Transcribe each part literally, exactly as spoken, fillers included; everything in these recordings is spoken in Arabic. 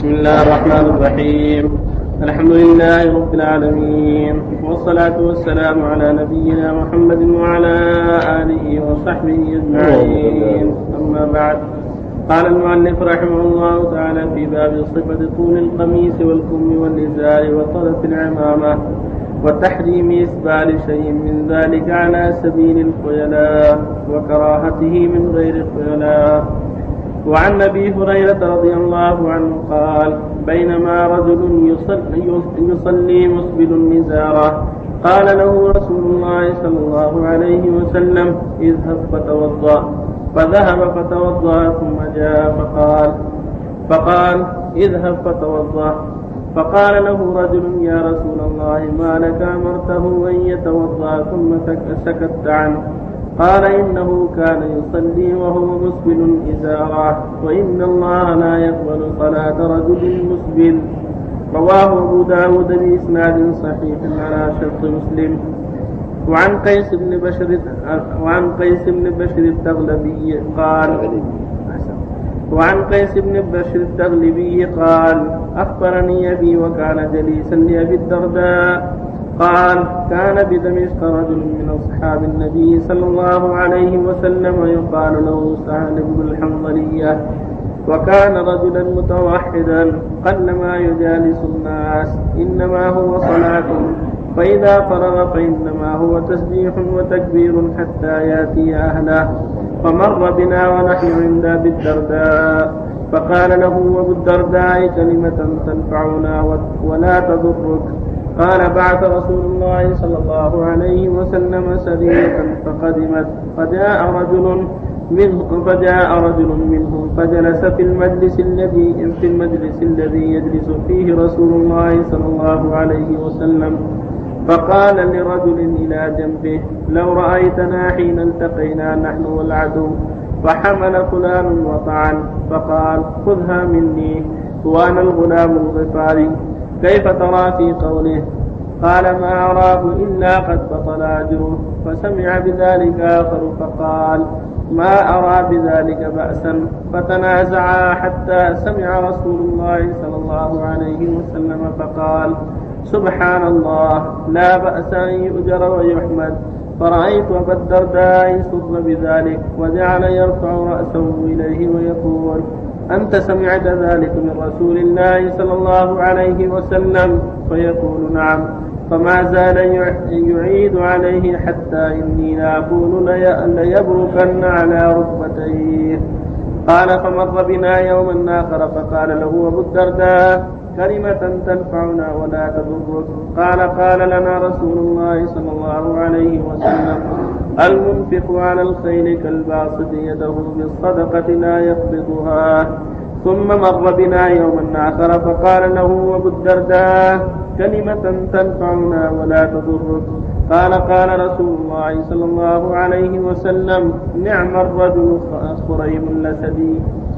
بسم الله الرحمن الرحيم. الحمد لله رب العالمين، والصلاة والسلام على نبينا محمد وعلى آله وصحبه أجمعين. أما بعد، قال المؤلف رحمه الله تعالى في باب صفة طول القميص والكم والإزار وطرف العمامة وتحريم إسبال شيء من ذلك على سبيل الخيلاء وكراهته من غير خيلاء. وعن أبي هريرة رضي الله عنه قال: بينما رجل يصلي, يصلي مسبل النزارة قال له رسول الله صلى الله عليه وسلم: اذهب فتوضأ. فذهب فتوضأ ثم جاء فقال فقال اذهب فتوضأ. فقال له رجل: يا رسول الله، ما لك أمرته أن يتوضأ ثم سكت عنه؟ قال: إنه كان يصلي وهو مسبل إزاره، وإن الله لا يقبل صلاة رجل مسبل. رواه أبو داود بإسناد صحيح على شرط مسلم. وعن قيس بن بشر وعن قيس بن بشر التغلبي قال وعن قيس بن بشر التغلبي قال: أخبرني أبي وكان جليسا لأبي الدرداء قال: كان بدمشق رجل من أصحاب النبي صلى الله عليه وسلم يقال له سهل بن الحنظلية، وكان رجلا متوحدا قلما يجالس الناس، إنما هو صلاة، فإذا فرغ فإنما هو تسبيح وتكبير حتى يأتي أهله. فمر بنا ونحن عند أبي الدرداء، فقال له أبو الدرداء: كلمة تنفعنا ولا تضرك. قال: بعث رسول الله صلى الله عليه وسلم سرية فقدمت، فجاء رجل منهم فجاء رجل منهم فجلس في المجلس الذي في المجلس الذي يجلس فيه رسول الله صلى الله عليه وسلم، فقال لرجل إلى جنبه: لو رأيتنا حين التقينا نحن والعدو، فحمل فلان وطعن، فقال: خذها مني وأنا الغلام الغفاري، كيف ترى في قوله؟ قال: ما أراه إلا قد بطل أجره. فسمع بذلك آخر فقال: ما أرى بذلك بأسا. فتنازعا حتى سمع رسول الله صلى الله عليه وسلم فقال: سبحان الله، لا بأس أن يؤجر ويحمد. فرأيت أبا الدرداء سر بذلك، وجعل يرفع رأسه إليه ويقول: أنت سمعت ذلك من رسول الله صلى الله عليه وسلم؟ فيقول: نعم. فما زال يعيد عليه حتى إني لأقول ليبركن على ركبتيه. قال: فمر بنا يوما آخر فقال له أبو الدرداء: كلمة تنفعنا ولا تضرك. قال: قال لنا رسول الله صلى الله عليه وسلم: المنفق على الخيل كالباسط يده بالصدقة لا يقبضها. ثم مر بنا يوما آخر فقال له أبو الدرداء: كلمة تنفعنا ولا تضرك. قال: قال رسول الله صلى الله عليه وسلم: نعم الرجل خريم الأسدي،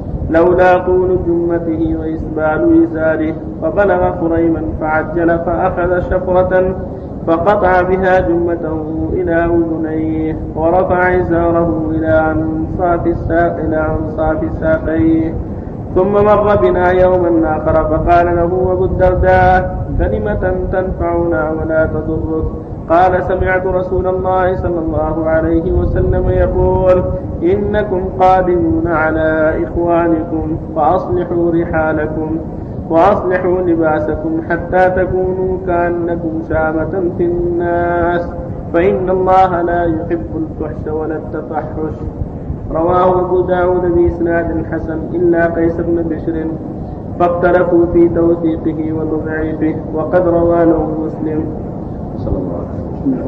لولا طول جمته وإسبال إزاره. فبلغ خريما فعجل فأخذ شفرة فقطع بها جمته إلى أذنيه، ورفع إزاره إلى أنصاف الساق إلى أنصاف ساقيه. ثم مر بنا يوما آخر فقال له أبو الدرداء: كلمة تنفعنا ولا تضرك. قال: سمعت رسول الله صلى الله عليه وسلم يقول: إنكم قادمون على إخوانكم فأصلحوا رحالكم وأصلحوا لباسكم حتى تكونوا كأنكم شامة في الناس، فإن الله لا يحب الفحش ولا التفحش. رواه أبو داود بإسناد حسن إلا قيس بن بشر، فاختلفوا في توثيقه وتضعيفه، وقد رواه له مسلم. صلى الله عليه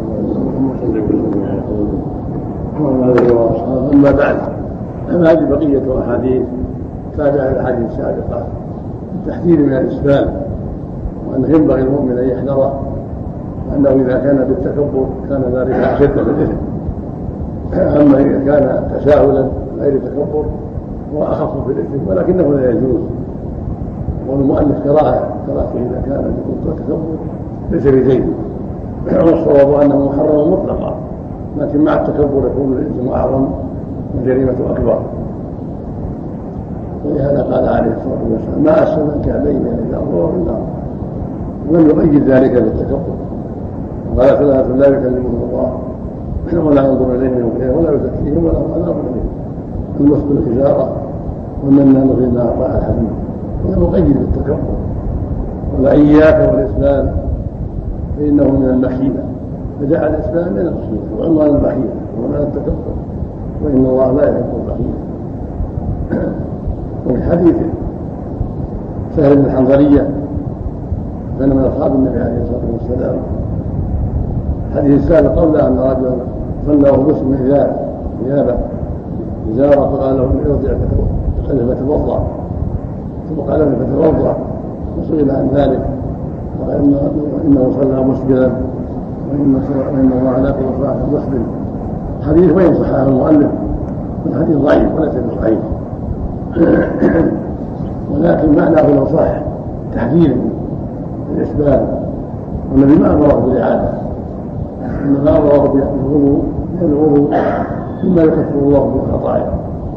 وسلم. أما بعد، هذه بقية أحاديث تابعة الأحاديث السابقة، التحذير من الإسبال، وأنه ينبغي المؤمن أن يحذره، وأنه إذا كان بالتكبر كان ذلك أشد من الإثم. أما إذا كان تساهلا غير تكبر هو أخف في الإثم، ولكنه لا يجوز. والمؤلف كراهة كراهته إذا كان بالتكبر ليس بزيد، والصواب أنه محرم مطلقا، لكن مع التكبر يكون الإثم أعظم والجريمة أكبر. ولهذا قال عليه الصلاه والسلام ما اسلم الكعبين الا الله في النار، ولم يؤيد ذلك بالتكبر. قال ثلاثه لا يكلمهم الله ولا ينظر اليهم ولا يزكيهم ولا هم عذاب اليم، المسبل الحجاره والمنان فيما اعطاه الحديث، ولم يؤيد بالتكبر. واياك والاسلام فانه من المخيله، فجعل الاسلام من المخيله وعنوان المخيله ومن التكبر، وان الله لا يحب المخيله. وفي حديث سهل بن الحنظليه كان من اصحاب النبي عليه الصلاه والسلام، حديث السابق قبل ان رجلا صلى وهو مسلم ثيابه ازاره فقال له ارجع فتوضا، ثم قال له فتوضا، وسئل عن ذلك وقال انه صلى مسبلا وان الله على كل صلاه مسبل. حديث وين صححه المؤلف والحديث ضعيف وليس بصحيح، ولكن معناه لو صح تحذير الاسباب، والنبي ما امره بالاعاده، انما امره بالوضوء، لان الوضوء مما يكفر الله بالخطايا.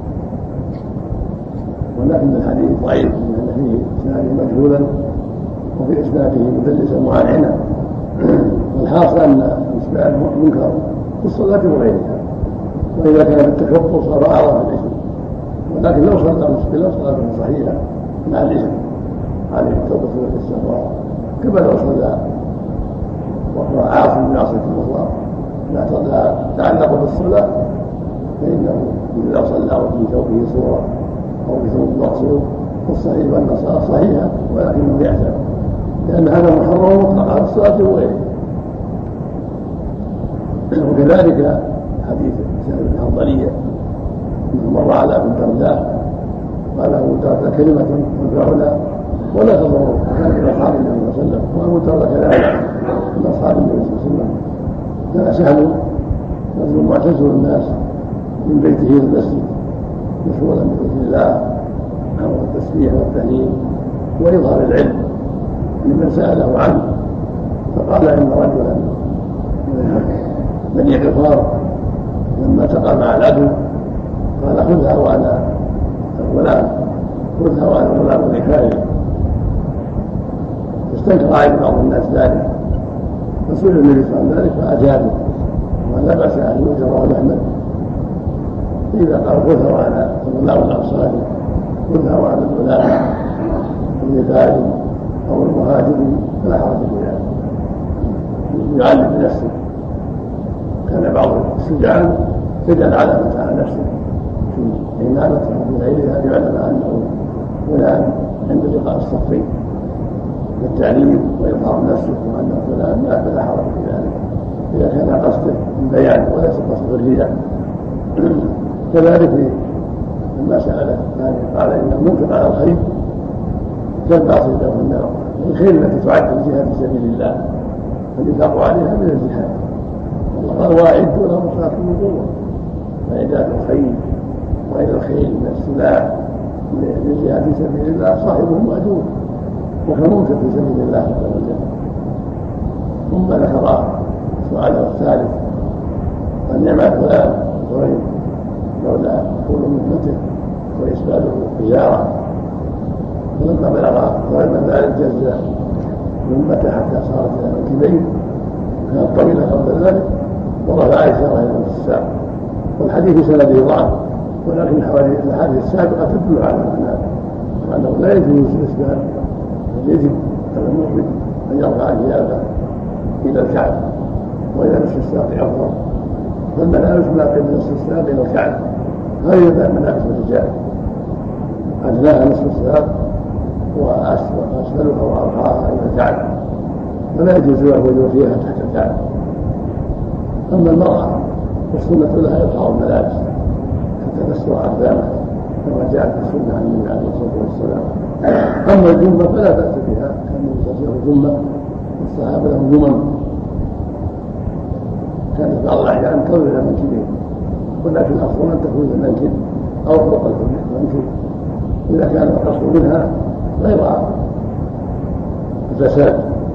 ولكن الحديث ضعيف لان فيه اسناده مجهولا وفي اسناده مدلسا معانعنا، والحاصل ان الاسباب منكر في الصلاه وغيرها، واذا كان بالتكبر صار اعظم الاثم. ولكن لو صلى مسبلا صلاته صحيحه مع الاثم عليه التوبه والاستغفار، كما لو صلى وهو عاصي بمعصيه اخرى لا تعلق بالصلاه، فانه اذا صلى وفي ثوبه صوره او في ثوب مقصود فالصحيح ان الصلاه صحيحه ولكنه يعتم، لان هذا محرم مطلقا في الصلاه وغيرها. وكذلك حديث سهل بن الحنظليه انه مر على ابن الدرداء قال ابو الدرداء كلمه تنفعنا ولا تضر، وكان من اصحاب النبي صلى الله عليه وسلم، وابو الدرداء كذلك من اصحاب النبي صلى الله عليه وسلم. كان سهل رجل معتزل الناس من بيته الى المسجد مشغولا بذكر الله والتسبيح والتهليل واظهار العلم لمن ساله عنه. فقال ان رجلا بني غفار لما التقى مع العدو قال خذها وانا الغلام، خذها وانا الغلام ذكائي. فاستنكر عليه بعض الناس ذلك، فسئل النبي صلى الله عليه وسلم فاجابه ولا باس ان يؤجر رواه احمد. اذا قال خذها وانا الغلام الانصاري، خذها وانا الغلام الذكائي او المهاجر فلا حرج في ذلك، يعلم بنفسه. كان بعض الشجعان يجعل علامة على نفسه في إمامته وفي غيرها ليعلم أنه فلان عند لقاء الصفين والتعليم وإظهار نفسه وأنه فلان لا فلا حرج في ذلك إذا كان قصده البيان وليس قصده الرياء. كذلك لما سأله قال إن المنكر على الخير كالباصر له النار، الخير التي تعد الجهاد في سبيل الله فالإنفاق عليها من الجهاد. الله قال واعدوا لهم ما استطعتم من قوة، فإعداد الخيل وغير الخيل من السلاح للجهاد في سبيل الله صاحبه مأجور وكمنكر في سبيل الله عز وجل. ثم ذكر سؤاله الثالث عن نعمة فلان الزهري لولا طول مهمته وإسباله تجارة، فلما بلغ ظلم ذلك جزا مهمته حتى صارت إلى منكبين كانت طويلة قبل ذلك ورفع عائشة رضي الله عنها السابق. والحديث سنده ضعف، ولكن الحديث السابقة تدل على أنه لا يجوز الإسباب، بل يجب على المؤمن أن يرفع ثيابه إلى الكعب وإلى نصف الساق أفضل، فالملابس ما بين نصف الساق إلى الكعب هذه ملابس الرجال، أدناها نصف الساق وأسفلها وأرقاها إلى الكعب، فلا يجوز له وجوه فيها تحت الكعب. أما المرأة والسنة لها إرخاء الملابس حتى تستر أقدامها كما جاءت في السنة عن النبي عليه الصلاة والسلام. أما الجمة فلا بأس بها، كان النبي له جمة والصحابة لهم جمم، كانت بعض الأحيان تضرب إلى منكبين، ولكن الأفضل أن تكون المنكب أو فوق المنكب إذا كان القصد منها غير الفساد،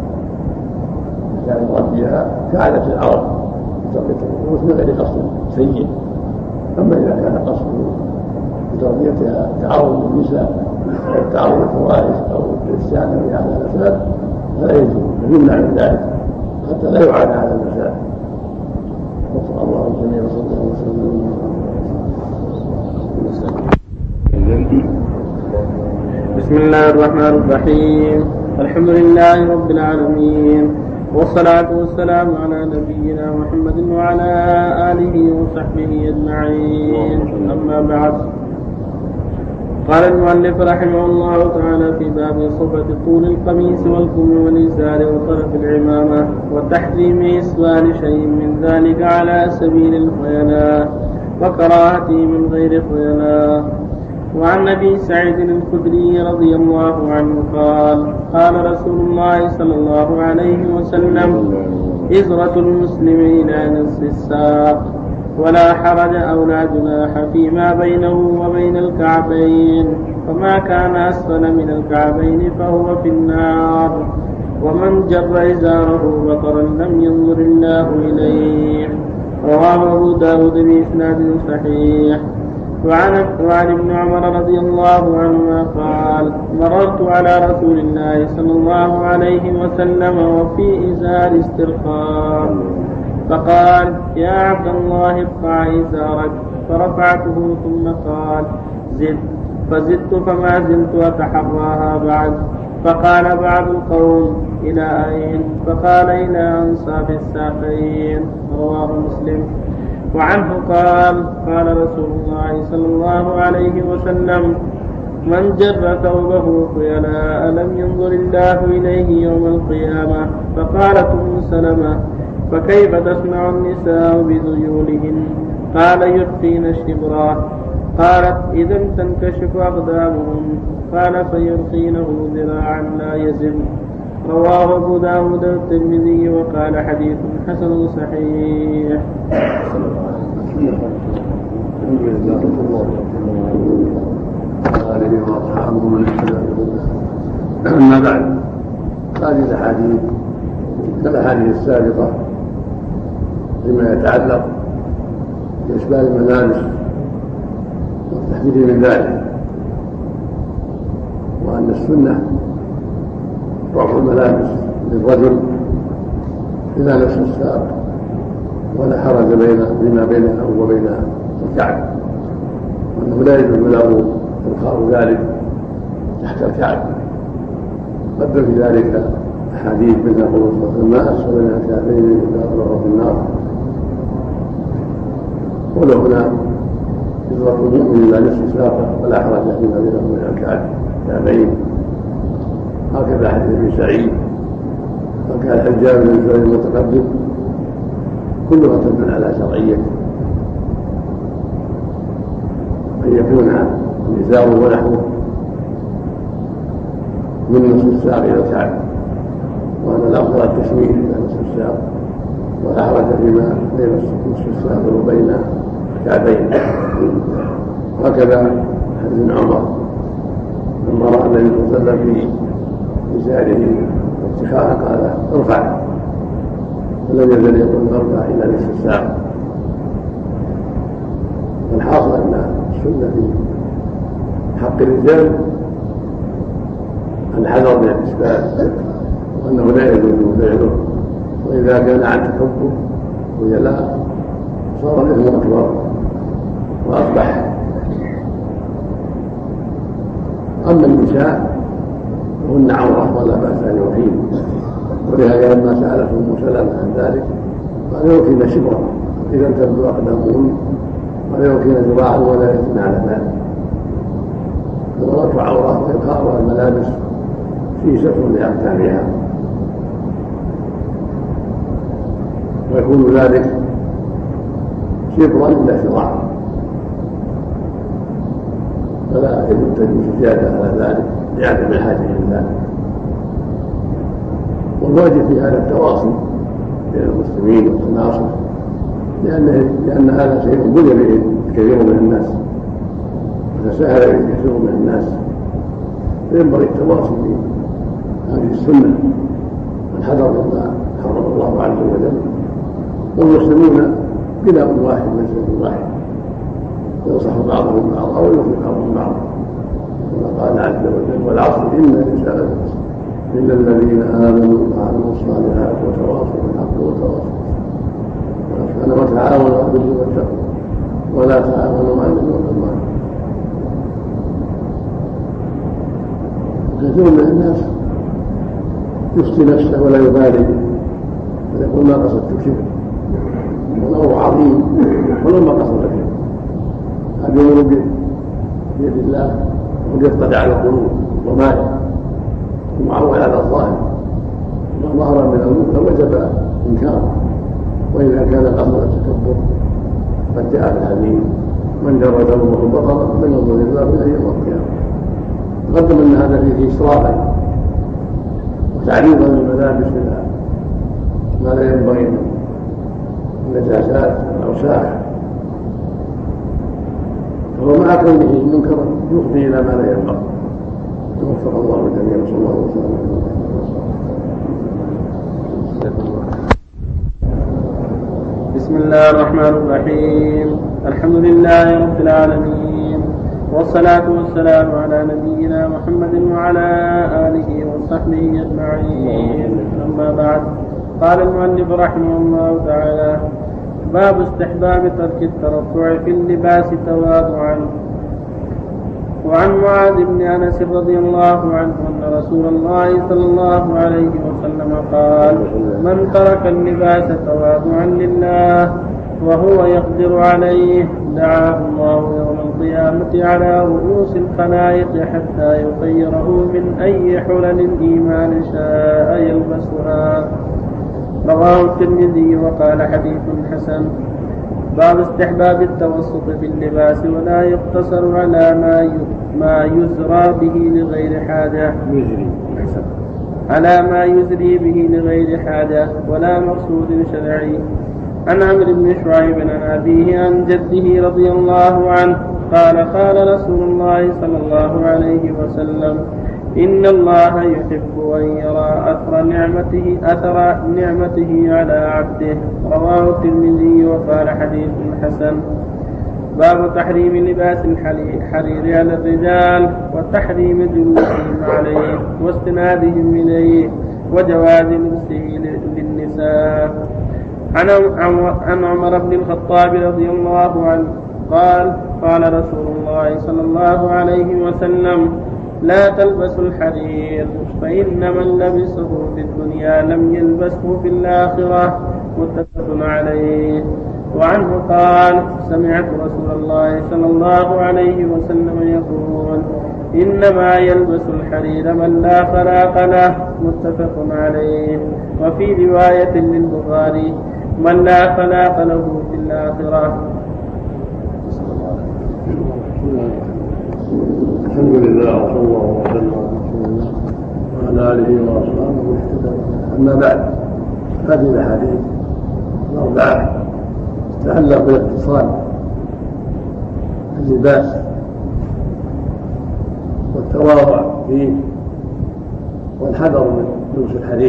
كان يربيها كعادة العرب بتربية الرؤوس من غير قصد سيء. أما إذا كان قصده وتربيتها تعرض للنساء أو التعرض للفواحش أو الاستعانة بهذا الأسباب فلا يجوز يمنع من ذلك حتى لا يعانى على النساء. وفق الله الجميع وصلى الله وسلم. بسم الله الرحمن الرحيم. الحمد لله رب العالمين، والصلاة والسلام على نبينا محمد وعلى آله وصحبه أجمعين. أما بعد، قال المؤلف رحمه الله تعالى في باب صفة طول القميص والكم والإزار وطرف العمامة وتحريم إسبال شيء من ذلك على سبيل الخيلاء وكراهته من غير خيلاء. وعن أبي سعيد الخدري رضي الله عنه قال قال رسول الله صلى الله عليه وسلم: إزرة المسلم إلى نصف الساق، ولا حرج أو لا جناح فيما بينه وبين الكعبين، فما كان أسفل من الكعبين فهو في النار، ومن جر إزاره بطرا لم ينظر الله إليه. رواه أبو داود بإسناد صحيح. وعن, وعن ابن عمر رضي الله عنهما قال: مررت على رسول الله صلى الله عليه وسلم وفي إزار استرخاء، فقال: يا عبد الله ارفع إزارك، فرفعته ثم قال: زد، فزدت فما زلت أتحراها بعد. فقال بعض القوم: إلى أين؟ فقال: إلى أنصاف الساقين. رواه مسلم. وعنه قال: قال رسول الله صلى الله عليه وسلم: من جر ثوبه خيلاء لم ينظر الله إليه يوم القيامة. فقالت أم سلمة: فكيف تصنع النساء بذيولهن؟ قال: يرخين الشبرات. قالت: إذا تنكشف أقدامهن. قال: فيرخينه ذراعا لا يزن. رواه أبو داود والترمذي وقال: حديث حسن صحيح. أما بعد، هذه الأحاديث كالأحاديث السابقة فيما يتعلق بإسبال الملابس والتحذير من ذلك، وأن السنة رفع الملابس للرجل إلى نصف الساق، ولا حرج بين بما بينها وبين الكعب، وأنه لا يجوز له إرخاء ذلك تحت الكعب. قدر في ذلك أحاديث منها قول ما أسفل من الكعبين إذا أطلقوا في النار. ولو هنا إزرة المؤمن إلى نصف ساقه ولا حرج فيما بينه وبين الكعبين. هكذا حديث ابن سعيد، وكان الحجاب من الفعل المتقدم كلها تدل على شرعية أن يكون الإزار ونحوه من نصف الساق إلى الكعب، وأن الأفضل التشمير إلى نصف الساق، ولا حرج فيما بين نصف الساق وبين الكعبين. وهكذا حديث ابن عمر لما رأى النبي صلى الله عليه وسلم في إزاره ارتخاء قال: ارفع، فلم يزل يقول ارفع إلى نصف الساق. والحاصل أن السنة في حق الرجال الحذر من الإسبال، وأنه لا يجوز فعله، وإذا كان عن تكبر وجلاء صار الإثم أكبر وأصبح. أما النساء فهن عورة ولا بأس أن يرخين، ولهذا لما سألت أم سلمة عن ذلك قال: يرخين شبرا إذا تبدو أقدامهن، ولا يرخين ذراعا ولا يثنى على ذلك. فالمرأة عورة وإرخاؤها الملابس فيه ستر لأقدامها، ويكون ذلك شبرا إلى شراع، فلا يجوز زيادة على ذلك لعدم الحاجة إلى ذلك. والواجب في هذا التواصي بين المسلمين والتناصر، لأن لأن هذا شيء بني به كثير من الناس وتساهل به كثير من الناس، فينبغي التواصي بهذه السنة والحذر مما حرم الله عز وجل، والمسلمون بناء واحد من سبيل واحد، ينصح بعضهم بعضا او يوفي بعضهم بعضا، كما قال عز وجل والعصر ان الانسان لفي إلا الذين آمنوا وعملوا الصالحات وتواصوا بالحق وتواصوا بالصبر وتعاونوا على البر والتقوى ولا تعاونوا على الإثم والعدوان. كثير من الناس يفتي نفسه ولا يبالي ويقول ما قصدت كبر، والأمر عظيم ولو ما قصدت كبر. هذا يمر بيد الله وقد يقتدع على القلوب ومائل ومعول على الظاهر، ما ظهر من المنكر وجب انكاره. واذا كان الامر التكبر قد جاء بالحديث من جر ذنبه البقره من ينظر الله اليه يوم القيامه. تقدم ان هذا فيه اسرافا وتعريضا للملابس ما لا ينبغي من النجاسات والاوساخ، فهو مع كونه منكرا يفضي الى ما لا ينبغي. توفق الله جميعا صلى الله عليه وسلم. بسم الله الرحمن الرحيم. الحمد لله رب العالمين، والصلاة والسلام على نبينا محمد وعلى آله وصحبه أجمعين. أما بعد، قال المؤلف رحمه الله تعالى: باب استحباب ترك الترفع في اللباس تواضعا. وعن معاذ بن أنس رضي الله عنه أن رسول الله صلى الله عليه وسلم قال: من ترك اللباس تواضعا لله وهو يقدر عليه دعاه الله يوم القيامة على رؤوس الخلائق حتى يخيره من أي حلل الإيمان شاء يلبسها. رواه الترمذي وقال حديث حسن. باب استحباب التوسط في اللباس ولا يقتصر على ما ما يزرى به لغير حاجة على ما يزري به لغير حاجة ولا مقصود شرعي. عن عمرو بن شعيب عن أبيه عن جده رضي الله عنه قال: قال رسول الله صلى الله عليه وسلم: إن الله يحب أن يرى أثر نعمته أثر نعمته على عبده. رواه الترمذي وقال حديث حسن. باب تحريم لباس الحرير على الرجال وتحريم جلوسهم عليه واستنادهم إليه وجواز لبسه للنساء. عن عمر بن الخطاب رضي الله عنه قال: قال رسول الله صلى الله عليه وسلم: لا تلبسوا الحرير فإن من لبسه في الدنيا لم يلبسه في الآخرة. متفق عليه. وعنه قال: سمعت رسول الله صلى الله عليه وسلم يقول: إنما يلبس الحرير من لا خلاق له. متفق عليه. وفي رواية للبخاري: من لا خلاق له في الآخرة. الحمد لله وصلى الله وسلم وعلى اله واصحابه واهتدى. اما بعد، هذه الاحاديث الاربعه تتعلق بالاقتصاد في اللباس والتواضع فيه والحذر من لبس الحرير.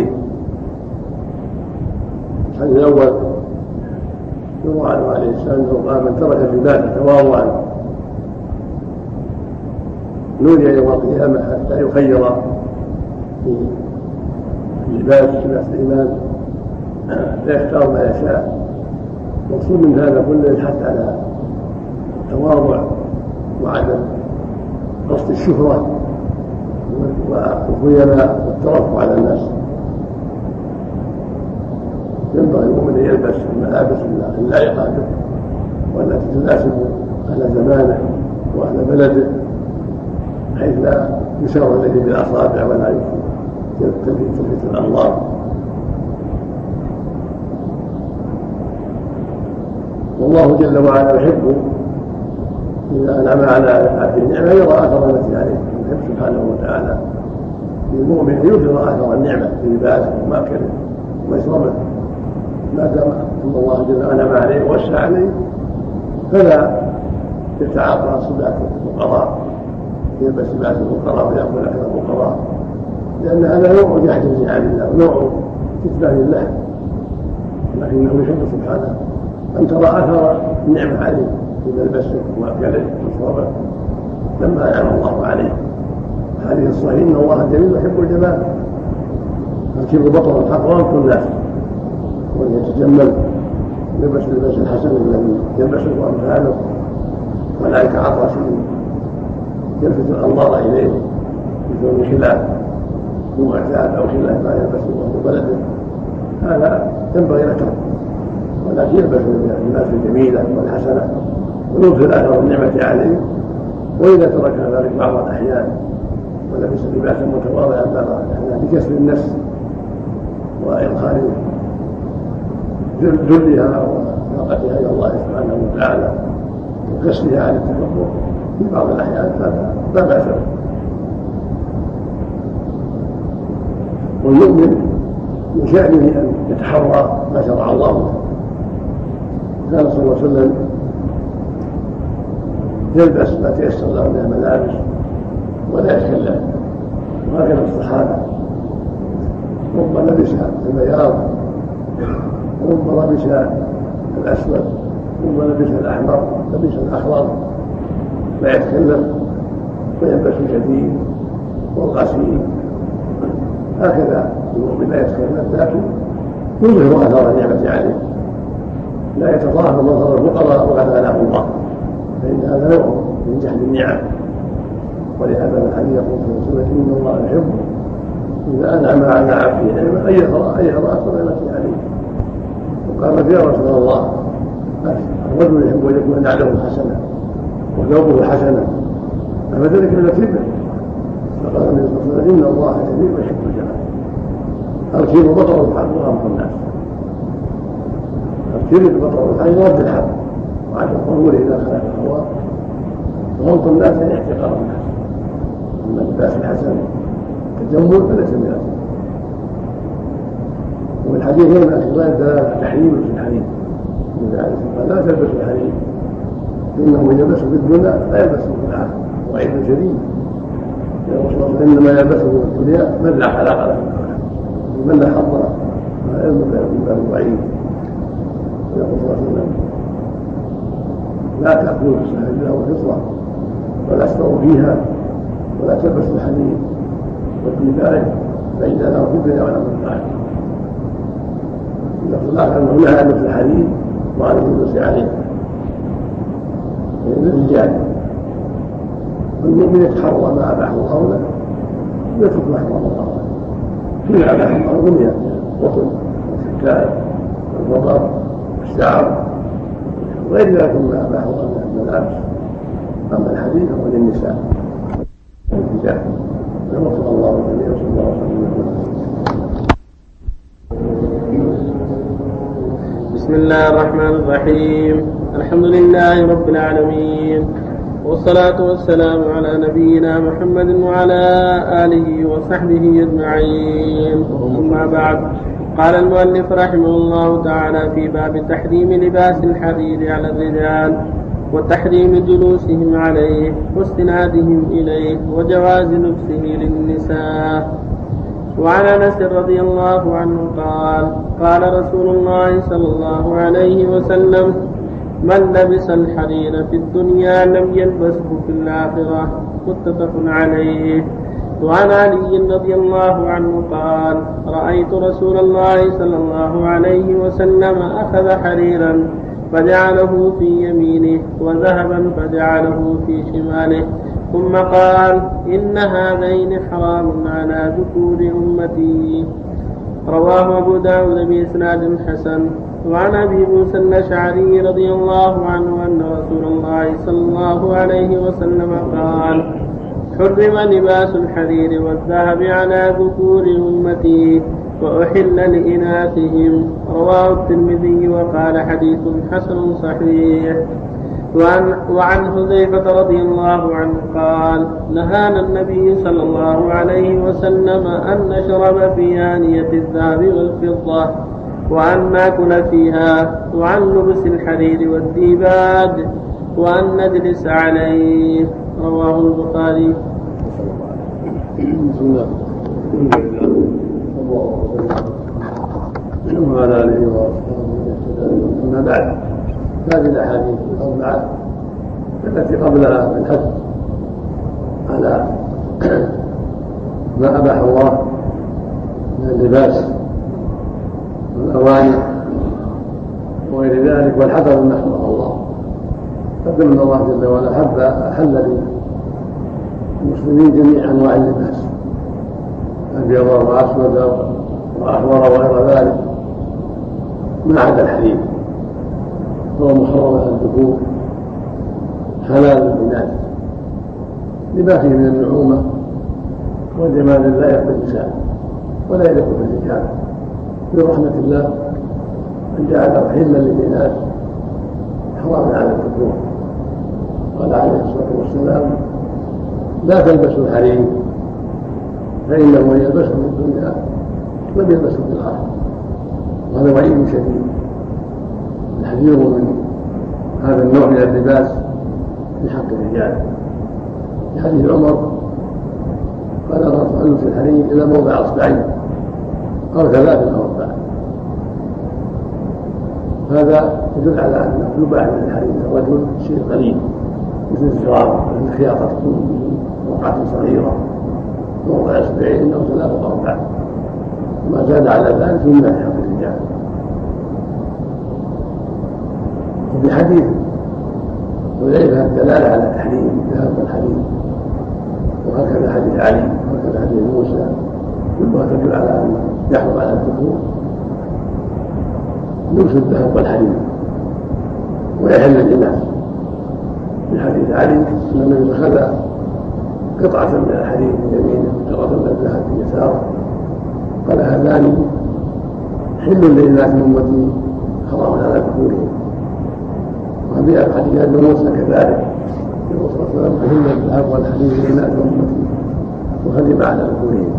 الحديث الاول يروى عنه عليه السلام انه قال: من ترك اللباس تواضعا نودي يوم القيامة حتى يخير في اللباس لباس الإيمان فيختار ما يشاء. مقصود من هذا كله الحث على التواضع وعدم قصد الشهرة والخيلاء والترفع على الناس. ينبغي المؤمن أن يلبس الملابس اللائقة به والتي تناسب أهل زمانه وأهل بلده، حيث لا يشار اليه بالاصابع ولا تلفت الانظار. والله جل وعلا يحب اذا انعم على عبده النعمه يرى اثر نعمته عليه. يحب سبحانه وتعالى للمؤمن ان يظهر اثر النعمه في لباسه وماكله ومشربه، ما دام ان الله جل وعلا انعم عليه ووسع عليه، فلا يتعاطى صداق الفقراء، يلبس لباس الفقراء ويأكل أكل الفقراء، لأن هذا نوع جحد لنعم الله ونوع كتمان له. لكنه يحب سبحانه أن ترى أثر النعمة عليه في ملبسه ومأكله ومشربه لما أنعم الله عليه. هذه الصحيح إن الله جميل يحب الجمال، فالكبر بطر الحق وأنت الناس، وأن يتجمل يلبس اللباس الحسن الذي يلبسه أمثاله ولا يتعرى شيء يلفت الأنظار إليه مثل خلاف معتاد أو خلاف ما يلبسه في بلده، هذا ينبغي لك، ولكن يلبس الناس الجميلة والحسنة ويظهر أثر النعمة عليه. وإذا ترك ذلك بعض الأحيان ولبس لباسا متواضعا بكسر النفس وإدخال ذلها وطاقتها إلى الله سبحانه وتعالى وكسرها عن التكبر في بعض الأحيان هذا لا بأس به. والمؤمن من شأنه أن يتحرى ما شرع الله له. كان صلى الله عليه وسلم يلبس ما تيسر له من الملابس ولا يتكلم، وهكذا الصحابة رب لبس البياض ورب لبس الأسود ثم لبس الأحمر لبس الأخضر، لا يتكلم ويلبس الجديد والغسيل. هكذا المؤمن لا يتكلم لكن يظهر أثر النعمة عليه، لا يتظاهر مظهر الفقراء وقد غناه الله، فإن هذا نوع من جحد النعم. ولهذا الحديث يقول صلى الله عليه وسلم إن الله يحب إذا أنعم على عبده نعمة أن يظهر أثر نعمته عليه. وقال يا رسول الله الرجل يحب أن يكون نعله حسنة وثوبه حسنة أفذلك من الكبر؟ فقال النبي صلى الله عليه وسلم إن الله جميل يحب الجمال. الكبر بطر الحق وغمط الناس، الكبر بطر الحق ورد الحق وعدم قبوله إذا خلق الهواء، وغمط الناس يعني احتقار الناس. أما اللباس الحسن التجمل فليس من الأسباب. وفي الحديث هنا أسباب دلالة التحريم في الحريم من ذلك قال لا تلبسوا الحريم إنه من يلبسه في الدنيا لا يلبسه في الآخرة وعيد شديد. إنما يلبسه في الدنيا من لا خلاق له من لا حظ له من باب الوعيد. يقول صلى الله عليه وسلم لا تأكلوا في السهل والفضة ولا تشتروا فيها ولا تلبسوا الحديد والديباج فإن له في الدنيا ولا في الآخرة. يقول الله أنه نهى عن لبس الحديد وعن اللبس عليه للرجال. والمؤمن يتحرى ما أباح الله له ويترك ما حرم الله له. فيما أباح الله الدنيا القطن والكتاب والفضل والشعر وغير ذلك مما أباح الله من الملابس. أما الحديث هو للنساء والرجال. وفق الله الجميع وصلى الله وسلم. بسم الله الرحمن الرحيم. الحمد لله رب العالمين، والصلاة والسلام على نبينا محمد وعلى آله وصحبه أجمعين. أما بعد، قال المؤلف رحمه الله تعالى في باب تحريم لباس الحرير على الرجال وتحريم جلوسهم عليه واستنادهم إليه وجواز لبسه للنساء. وعن أنس رضي الله عنه قال قال رسول الله صلى الله عليه وسلم من لبس الحرير في الدنيا لم يلبسه في الآخرة، متفق عليه. وعن علي رضي الله عنه قال رأيت رسول الله صلى الله عليه وسلم أخذ حريرا فجعله في يمينه وذهبا فجعله في شماله ثم قال إن هذين حرام على ذكور أمتي. رواه أبو داود بإسناد حسن. وعن أبي موسى الأشعري رضي الله عنه أن رسول الله صلى الله عليه وسلم قال حرم لباس الحرير والذهب على ذكور أمتي وأحل لإناثهم. رواه الترمذي وقال حديث حسن صحيح. وعن, وعن حذيفة رضي الله عنه قال نهانا النبي صلى الله عليه وسلم أن نشرب في آنية الذهب والفضة وأن نأكل فيها وعن لبس الحرير والديباج وأن نجلس عليه. رواه البخاري. بسم الله وعلى آله وصحبه. أما بعد، هذه الأحاديث الأربعة التي قبلها من الحث على ما أباح الله من اللباس والأواني وغير ذلك، والحذر من حرم الله. قدم ان الله جل وعلا حب احل للمسلمين جميع انواع اللباس، ابيض واسود واحمر وغير ذلك، ما عدا الحرير هو محرم على الذكور حلال للاناث لما فيه من النعومه والجمال لا يقبل النساء ولا يليق بالرجال، برحمه الله ان جعله حلا للاناث حرام على الذكور. قال عليه الصلاه والسلام: لا تلبسوا الحرير فانه من يلبسه في الدنيا لم يلبسه في الاخره. وهذا وعيد شديد، الحذير من هذا النوع من اللباس في حق الرجال. في حديث عمر قال: ارفع في الحرير الى موضع اصبعين او ثلاث او اربع. هذا يدل على انه يباح من الحرير الرجل شيء قليل مثل الزرار، مثل خياطه وقعه صغيره موضع اصبعين او ثلاث او اربع، ما زاد على ذلك من حق الرجال. وفي حديث حذيفه الدلاله على تحريم ذهب الحرير، وهكذا حديث علي وهكذا حديث موسى كلها تدل على ان يحرم على الذكور لبس الذهب والحرير ويحل للناس. في حديث علي ان النبي اخذ قطعه من الحرير بيمينه وقطعه من الذهب بيساره، قال: هذان حل للناس من امتي حرام على ذكورهم. وفي حديث ابن موسى كذلك يقول صلى الله عليه وسلم: حل الذهب والحرير للناس من امتي وحرم على ذكورهم.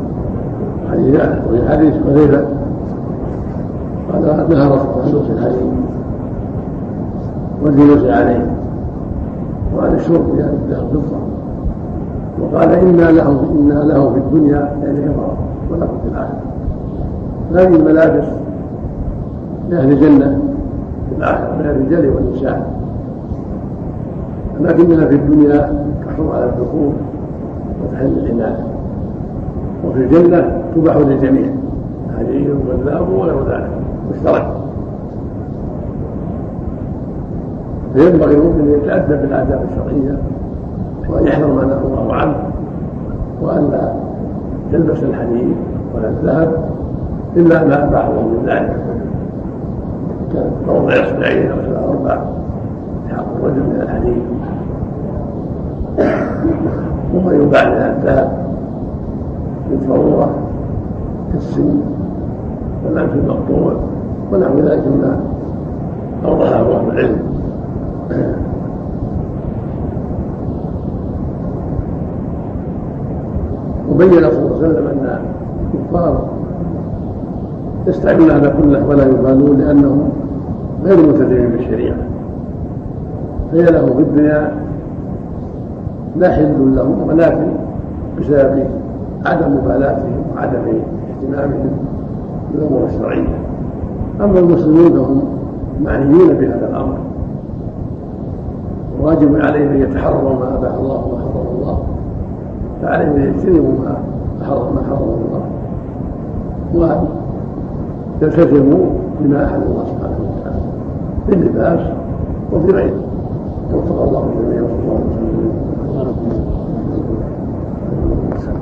وفي حديث حذيفه قال: نهى رسول الله عن لبس الحرير والجلوس عليه وعن الشرب بهذه الفضه، وقال: إنا له إنا له في الدنيا يعني كفر ولكم في الآخرة. هذه الملابس لأهل الجنة في الآخرة من الرجال والنساء، لكنها في الدنيا تحرم على الذكور وتحل للإناث، وفي الجنة تباح للجميع الحرير والذهب وغير ذلك مشترك. فينبغي المؤمن ان يتأدب بالآداب الشرعية وأن يحذر ما نهى الله عنه، وأن لا يلبس الحرير ولا الذهب إلا ما أباح الله من ذلك، كان موضع إصبعين أو ثلاث أربع في حق الرجل من الحديد، وما يباح من الذهب بالضرورة كالسن والأنف المقطوع ونحو ذلك مما أوضحه أهل العلم. وبين صلى الله عليه وسلم أن الكفار يستعملون هذا كله ولا يبالون لأنهم غير ملتزمين بالشريعة، فهي لهم في الدنيا لا حل لهم، ولكن بسبب عدم مبالاتهم وعدم اهتمامهم بالأمور الشرعية. أما المسلمون فهم معنيون بهذا الأمر، واجب عليهم أن يتحروا ما أباح الله وما حرم الله، فعليهم أن يجتنبوا ما حرم ما حرم الله وأن يلتزموا بما أحل الله سبحانه وتعالى في اللباس وفي غيره. وفق الله جميعا وصلى الله وسلم.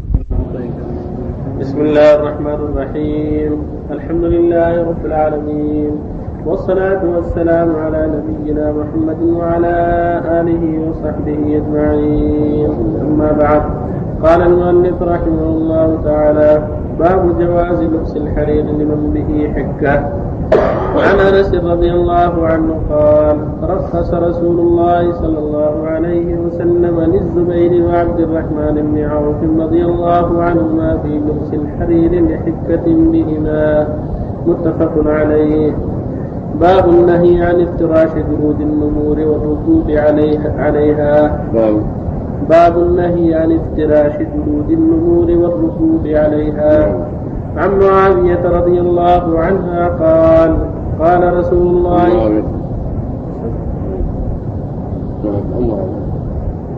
بسم الله الرحمن الرحيم. الحمد لله رب العالمين، والصلاة والسلام على نبينا محمد وعلى آله وصحبه أجمعين. أما بعد، قال المؤلف رحمه الله تعالى: باب جواز لبس الحرير لمن به حكة. وعن أنس رضي الله عنه قال: رخص رسول الله صلى الله عليه وسلم للزبير وعبد الرحمن بن عوف رضي الله عنهما في لبس الحرير لحكة بهما. متفق عليه. باب النهي عن افتراش جلود النمور والركوب عليها. باب النهي عن افتراش جلود النمور والركوب عليها. عن معاوية رضي الله عنها قال: قال رسول الله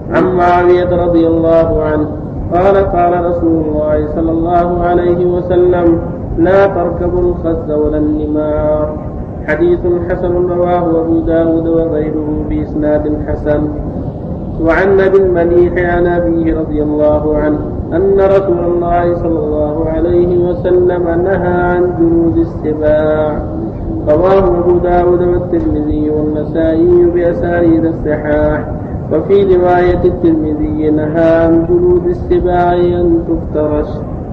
عن معاوية رضي الله عنه قال قال رسول الله صلى الله عليه وسلم لا تركبوا الخز ولا النمار. حديث حسن رواه أبو داود وغيره بإسناد حسن. وعن أبي المليح عن أبيه رضي الله عنه أن رسول الله صلى الله عليه وسلم نهى عن جلود السباع. رواه أبو داود والترمذي والنسائي بأسانيد الصحاح. وفي رواية الترمذي نهى عن جلود السباع أن تفترش.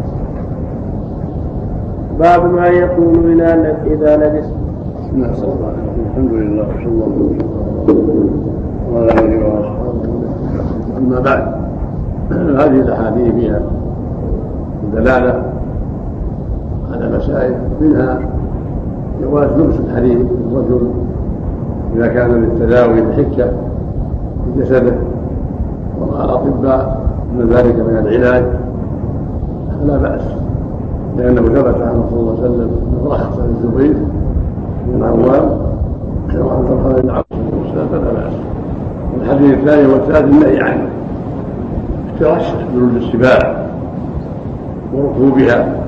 باب ما يكون إذا لبس. الحمد لله صلى الله عليه وسلم. أما بعد، هذه الأحاديث فيها دلالة على مسائل، منها جواز لبس الحرير الرجل إذا كان للتداوي بحكة في جسده، وقال الأطباء أن ذلك من العلاج فلا بأس، لأنه ثبت عن صلى الله عليه وسلم أنه رخص للزبير بن العوام وعن طلحة بن عبد الله فلا بأس. والحديث الثاني والثالث النهي عنه افتراش جلود السباع وركوبها،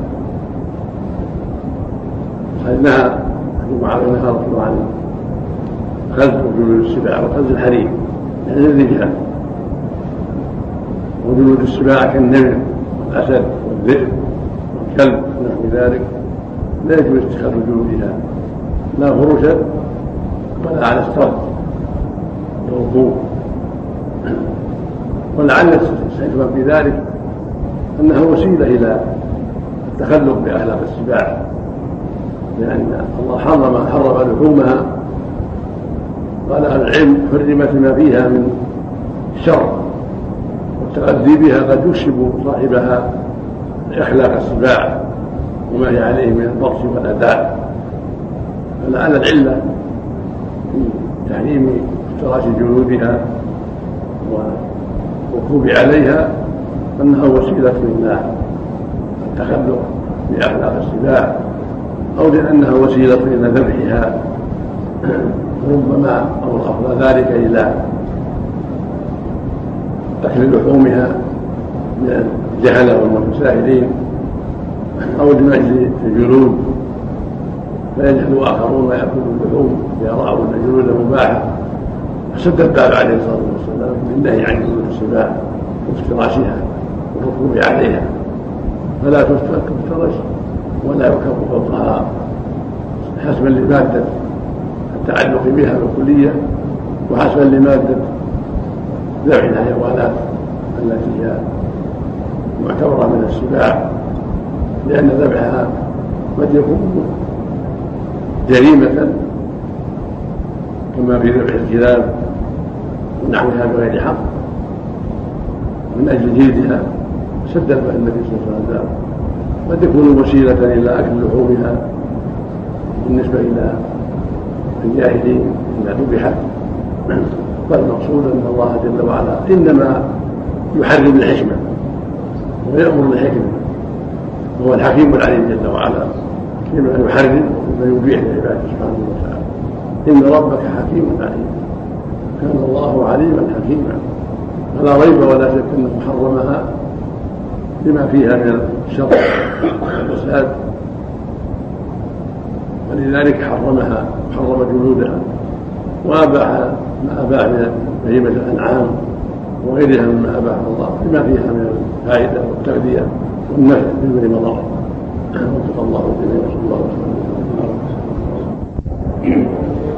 نهى معاوية نهى رسول عن خز جلود السباع وخز الحرير يعني الرجال. وجلود السباع كالنمر والأسد والذئب والكلب ونحو ذلك لا يجوز اتخاذ جلودها لا فرشا ولا على الصرف والركوب. ولعل الحكمة في ذلك أنها وسيلة إلى التخلق بأخلاق السباع، لأن الله حرم حرم لحومها، قال أهل العلم حرمت ما فيها من الشر، والتغذي بها قد يكسب صاحبها أخلاق السباع وما هي عليه من البطش والأداء. فلعل العلة في تحريم افتراش جلودها والركوب عليها أنها وسيلة إلى التخلق بأخلاق السباع، أو لأنها وسيلة إلى ذبحها، ربما أو أفضل ذلك إلى أكل لحومها من الجهلة والمتساهلين، أو لمجل الجلود فيجهل آخرون ويأكلون اللحوم ليروا أن الجلود مباحة، فسد الباب عليه الصلاة والسلام بالنهي عن جلود السباع وافتراشها والركوب عليها، فلا تفترش ولا يركب فوقها حسبا لمادة التعلق بها بالكلية وحسبا لمادة ذبح الحيوانات التي هي معتبرة من السباع، لأن ذبحها قد يكون جريمة كما في ذبح الكلاب ونحوها بغير حق من أجل جلدها. سد النبي صلى الله عليه وسلم قد يكون وسيلة إلى أكل لحومها بالنسبة إلى الجاهلين إذا ذبحت، فالمقصود أن الله جل وعلا إنما يحرم الحكمة ويأمر الحكمة، وهو الحكيم العليم جل وعلا فيما يحرم وما يبيح لعباده سبحانه وتعالى. إن ربك حكيم عليم، كان الله عليما حكيما، فلا ريب ولا شك أنه حرمها لما فيها من الشر والفساد، ولذلك حرمها وحرم جلودها، وأباح ما أباح من بهيمة الأنعام وغيرها مما أباح الله لما فيها من الفائدة والتغذية والنفع من غير مضرة. وفق الله الجميع وصلى الله وسلم.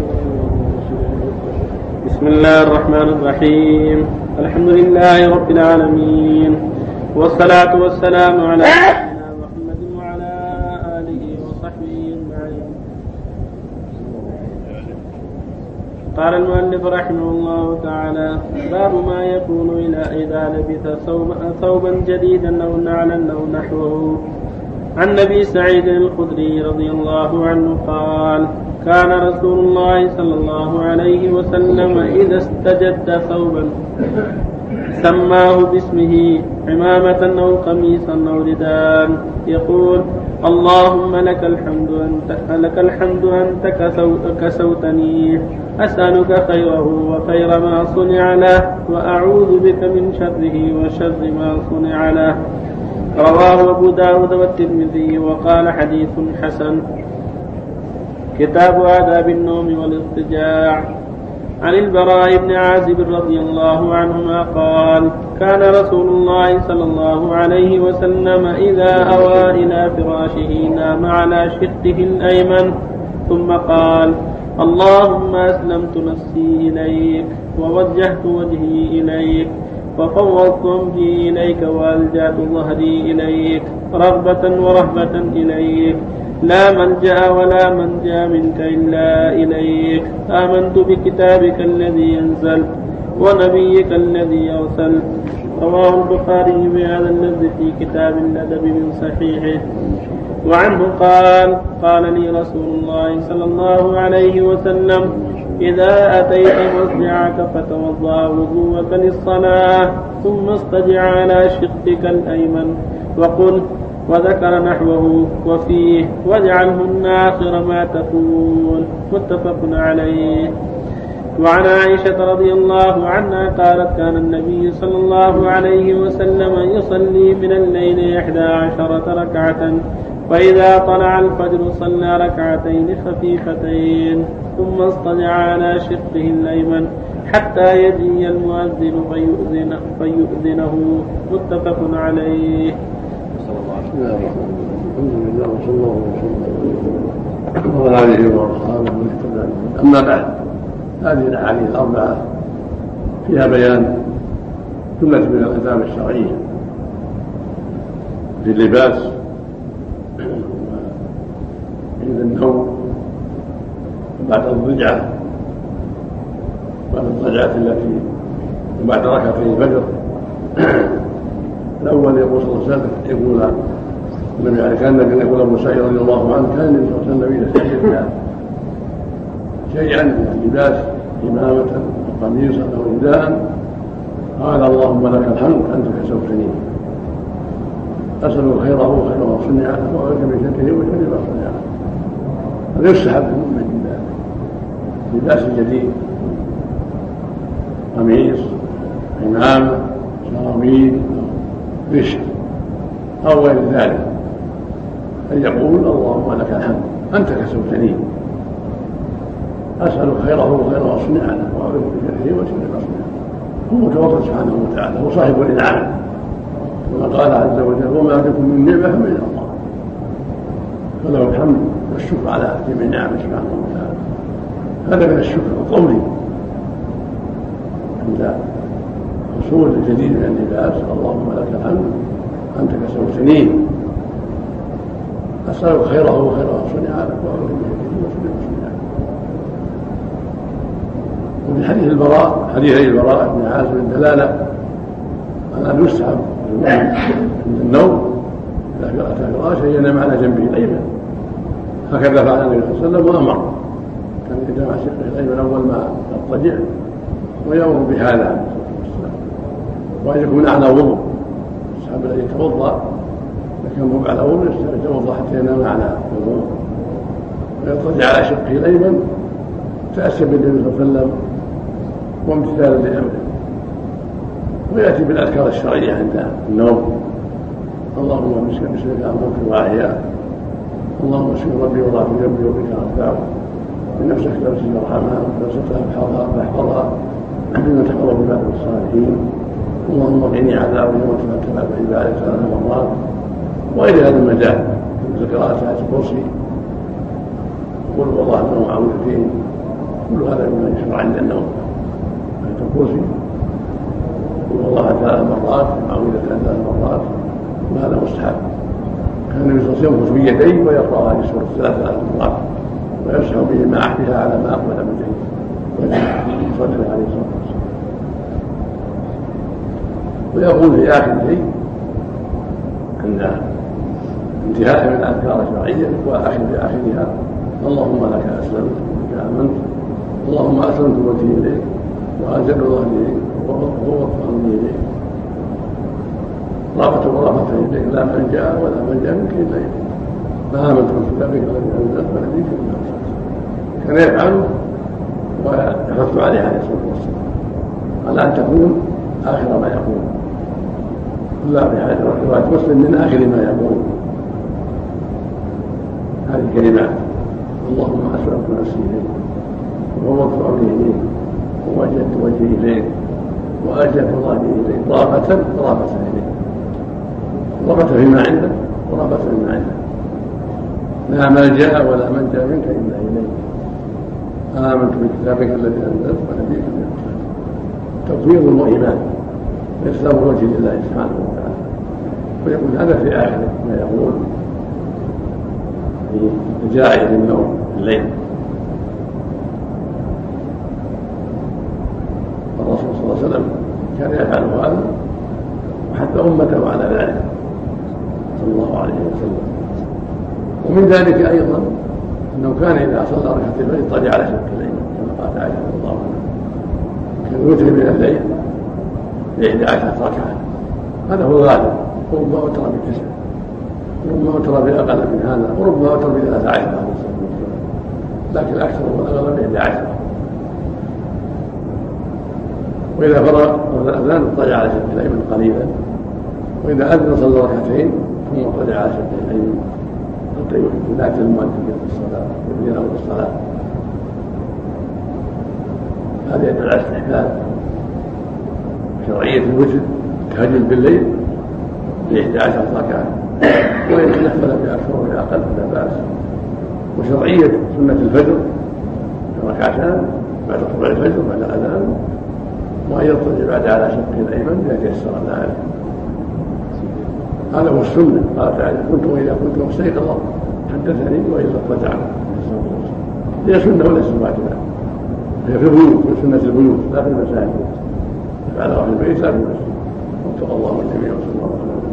بسم الله الرحمن الرحيم. الحمد لله رب العالمين، والصلاة والسلام على سيدنا محمد وعلى آله وصحبه أجمعين. قال المؤلف رحمه الله تعالى: باب ما يكون إذا لبث ثوبا جديدا أو نعلا أو نحوه. عن أبي سعيد الخدري رضي الله عنه قال: كان رسول الله صلى الله عليه وسلم إذا استجد ثوبا سماه باسمه عمامة أو قميصا أو رداء يقول: اللهم لك الحمد أنت لك الحمد أنت كسوتني، أسألك خيره وخير ما صنع له، وأعوذ بك من شره وشر ما صنع له. رواه أبو داود والترمذي وقال: حديث حسن. كتاب آداب النوم والاضطجاع. عن البراء بن عازب رضي الله عنهما قال: كان رسول الله صلى الله عليه وسلم إذا أوى إلى فراشه نام على شقه الأيمن، ظ قال: اللهم أسلمت نفسي إليك، ووجهت وجهي إليك، وفوضت أمري إليك، وألجأت ظهري إليك، رغبة ورهبة إليك، لا ملجأ ولا منجا منك إلا إليك. آمنت بكتابك الذي أنزلت ونبيك الذي أرسلت. رواه البخاري بهذا اللفظ في كتاب الأدب من صحيحه. وعنه قال: قال لي رسول الله صلى الله عليه وسلم: إذا أتيت مضجعك فتوضأ وضوءك للصلاة، ثم اضطجع على شقك الأيمن وقل، وذكر نحوه وفيه: واجعلهن آخر ما تقول. متفق عليه. وعن عائشة رضي الله عنها قالت: كان النبي صلى الله عليه وسلم يصلي من الليل إحدى عشرة ركعة، وإذا طلع الفجر صلى ركعتين خفيفتين، ثم اضطجع على شقه الأيمن حتى يجي المؤذن فيؤذن فيؤذنه. متفق عليه. الحمد لله وصلى الله وسلم وعلى آله وأصحابه ومن اهتدى. أما بعد، هذه الأحاديث الأربعة فيها بيان جملة من الآداب الشرعية في اللباس عند النوم، وبعد الضجعة، بعد الضجعة التي وبعد ركعتي الفجر. الأول يقول صلى الله عليه وسلم يقول النبي عليه كان النبي يقول أبو سعيد رضي الله عنه: كان النبي صلى الله عليه وسلم يستحب شيئا من اللباس، إمامة أو قميصا أو رداء، قال: اللهم لك الحمد أنت كسوتني، أسأل خيره وخير ما صنع له، وأعوذ من شره وشر ما صنع له. هذا يستحب من لباس جديد، قميص، إمامة، سراويل، رشد أو غير ذلك، أن يقول: اللهم لك الحمد أنت كسوتني، أسأل خيره وخير ما صنع له، وأعوذ من شره وشر ما صنع له. هو متوفى سبحانه وتعالى، هو صاحب الإنعام، كما قال عز وجل: وما بكم من نعمة فمن الله، فله الحمد والشكر على جميع نعمه سبحانه وتعالى. هذا من الشكر القولي عند حصول الجديد من اللباس: اللهم لك الحمد أنت كسوتني، أسأل خيره وخير ما صنع لك، وأعوذ من شره وشر ما صنع له. وفي حديث البراء حديث البراء بن عازب دلالة على أن يستحب عند النوم إذا أتى فراشه ينام على جنبه الأيمن، هكذا فعل النبي صلى الله عليه وسلم وأمر، كان ينام على شقه الأيمن أول ما يضطجع، ويأمر بهذا، وأن يكون على وضوء. الصحابة الذي يتوضأ لكن هو على وضوء يتوضأ حتى ينام على وضوء، ويضطجع على شقه الأيمن تأسى بالنبي صلى الله عليه وسلم وامتثالا لأمره. ويأتي بالأذكار الشرعية عند النوم: اللهم بسمك أمرك وأحياك، اللهم اشف ربي وضعت جنبي وبك أرفعه، بنفسك نفسي وارحمها، ونفستها فاحفظها بما تحفظ بعباد الصالحين، اللهم قني عذابك وما تبع بعبادك ثلاث مرات، وغير هذا المجال مثل قراءة آية الكرسي، قل هو الله أحد ومعوذتين، كل هذا مما يشرع عند النوم. آية الكرسي قل هو الله ثلاث مرات، ومعوذتين ثلاث مرات، وهذا مستحب. كان النبي صلى الله عليه وسلم يخرج بيديه ويقرأ هذه السورة ثلاث مرات، ويمسح بهما عهدها على ما أقبل من جهه صدره عليه الصلاة والسلام. ويقول في آخر شيء عند انتهاء من الأذكار الشرعية وآخر في آخرها: اللهم لك أسلمت وبك آمنت، اللهم أسلمت وجهي إليك، وألجأت ظهري إليك، وفوضت أمري إليك. رافة ورافة يديك لا من جاء ولا من جاء منك إلا إليك فآمنت بكتابك الذي أنزلت ونبيك الذي أرسلت كان يفعل ويحث عليه عليه الصلاة والسلام على أن تكون آخر ما يقول لا في حديث رواية مسلم من آخر ما يقول هذه الكلمات اللهم أسلمت نفسي إليك وفوضت أمري إليك ووجهت وجهي إليك وأجلت ظهري إليك رافة رافة إليك رافة فيما عندك ورافة فيما عندك لا ملجأ ولا منجا منك إلا إليك آمنت بكتابك الذي أنزلت ونبيك الذي أرسلت تفويض وإيمان إسلام وجه لله سبحانه وتعالى ويقول هذا في آخر ما يقول في جائع النوم الليل الرسول صلى الله عليه وسلم كان يفعل هذا وحتى أمته على ذلك صلى الله عليه وسلم ومن ذلك أيضا أنه كان إذا صلى ركعتين الفجر اضطجع على شق الليل كما قالت عائشة رضي الله عنها كان يوتر من الليل بإحدى عشرة ركعة هذا هو الغالب وربما أوتر بتسع وربما أوتر بأقل من هذا وربما أوتر بثلاث عشرة لكن الأكثر والأغلب بإحدى عشرة وإذا فرغ من الأذان اضطجع على شق الأيمن قليلا وإذا أذن صلى ركعتين ثم اضطجع على شق الأيمن حتى ينادي المؤذن في الصلاة يبين له الصلاة هذا يدل على استحباب شرعية الوتر التهجد بالليل بإحدى عشرة ركعة وإن نحفل بأكثر ولا أقل فلا بأس وشرعية سنة الفجر ركعتان بعد طلوع الفجر بعد الأذان وأن يضطجع بعد على شقه الأيمن إذا تيسر ذلك هذا هو السنة قال تعالى كنت وإذا كنت مستيقظا حدثني وإذا اضطجع هي سنة وليس واجبة هي في البيوت في سنة البيوت لا في المساجد فعلى أهل البيت لا في المسجد واتقى الله الجميع وصلى الله عليه وسلم.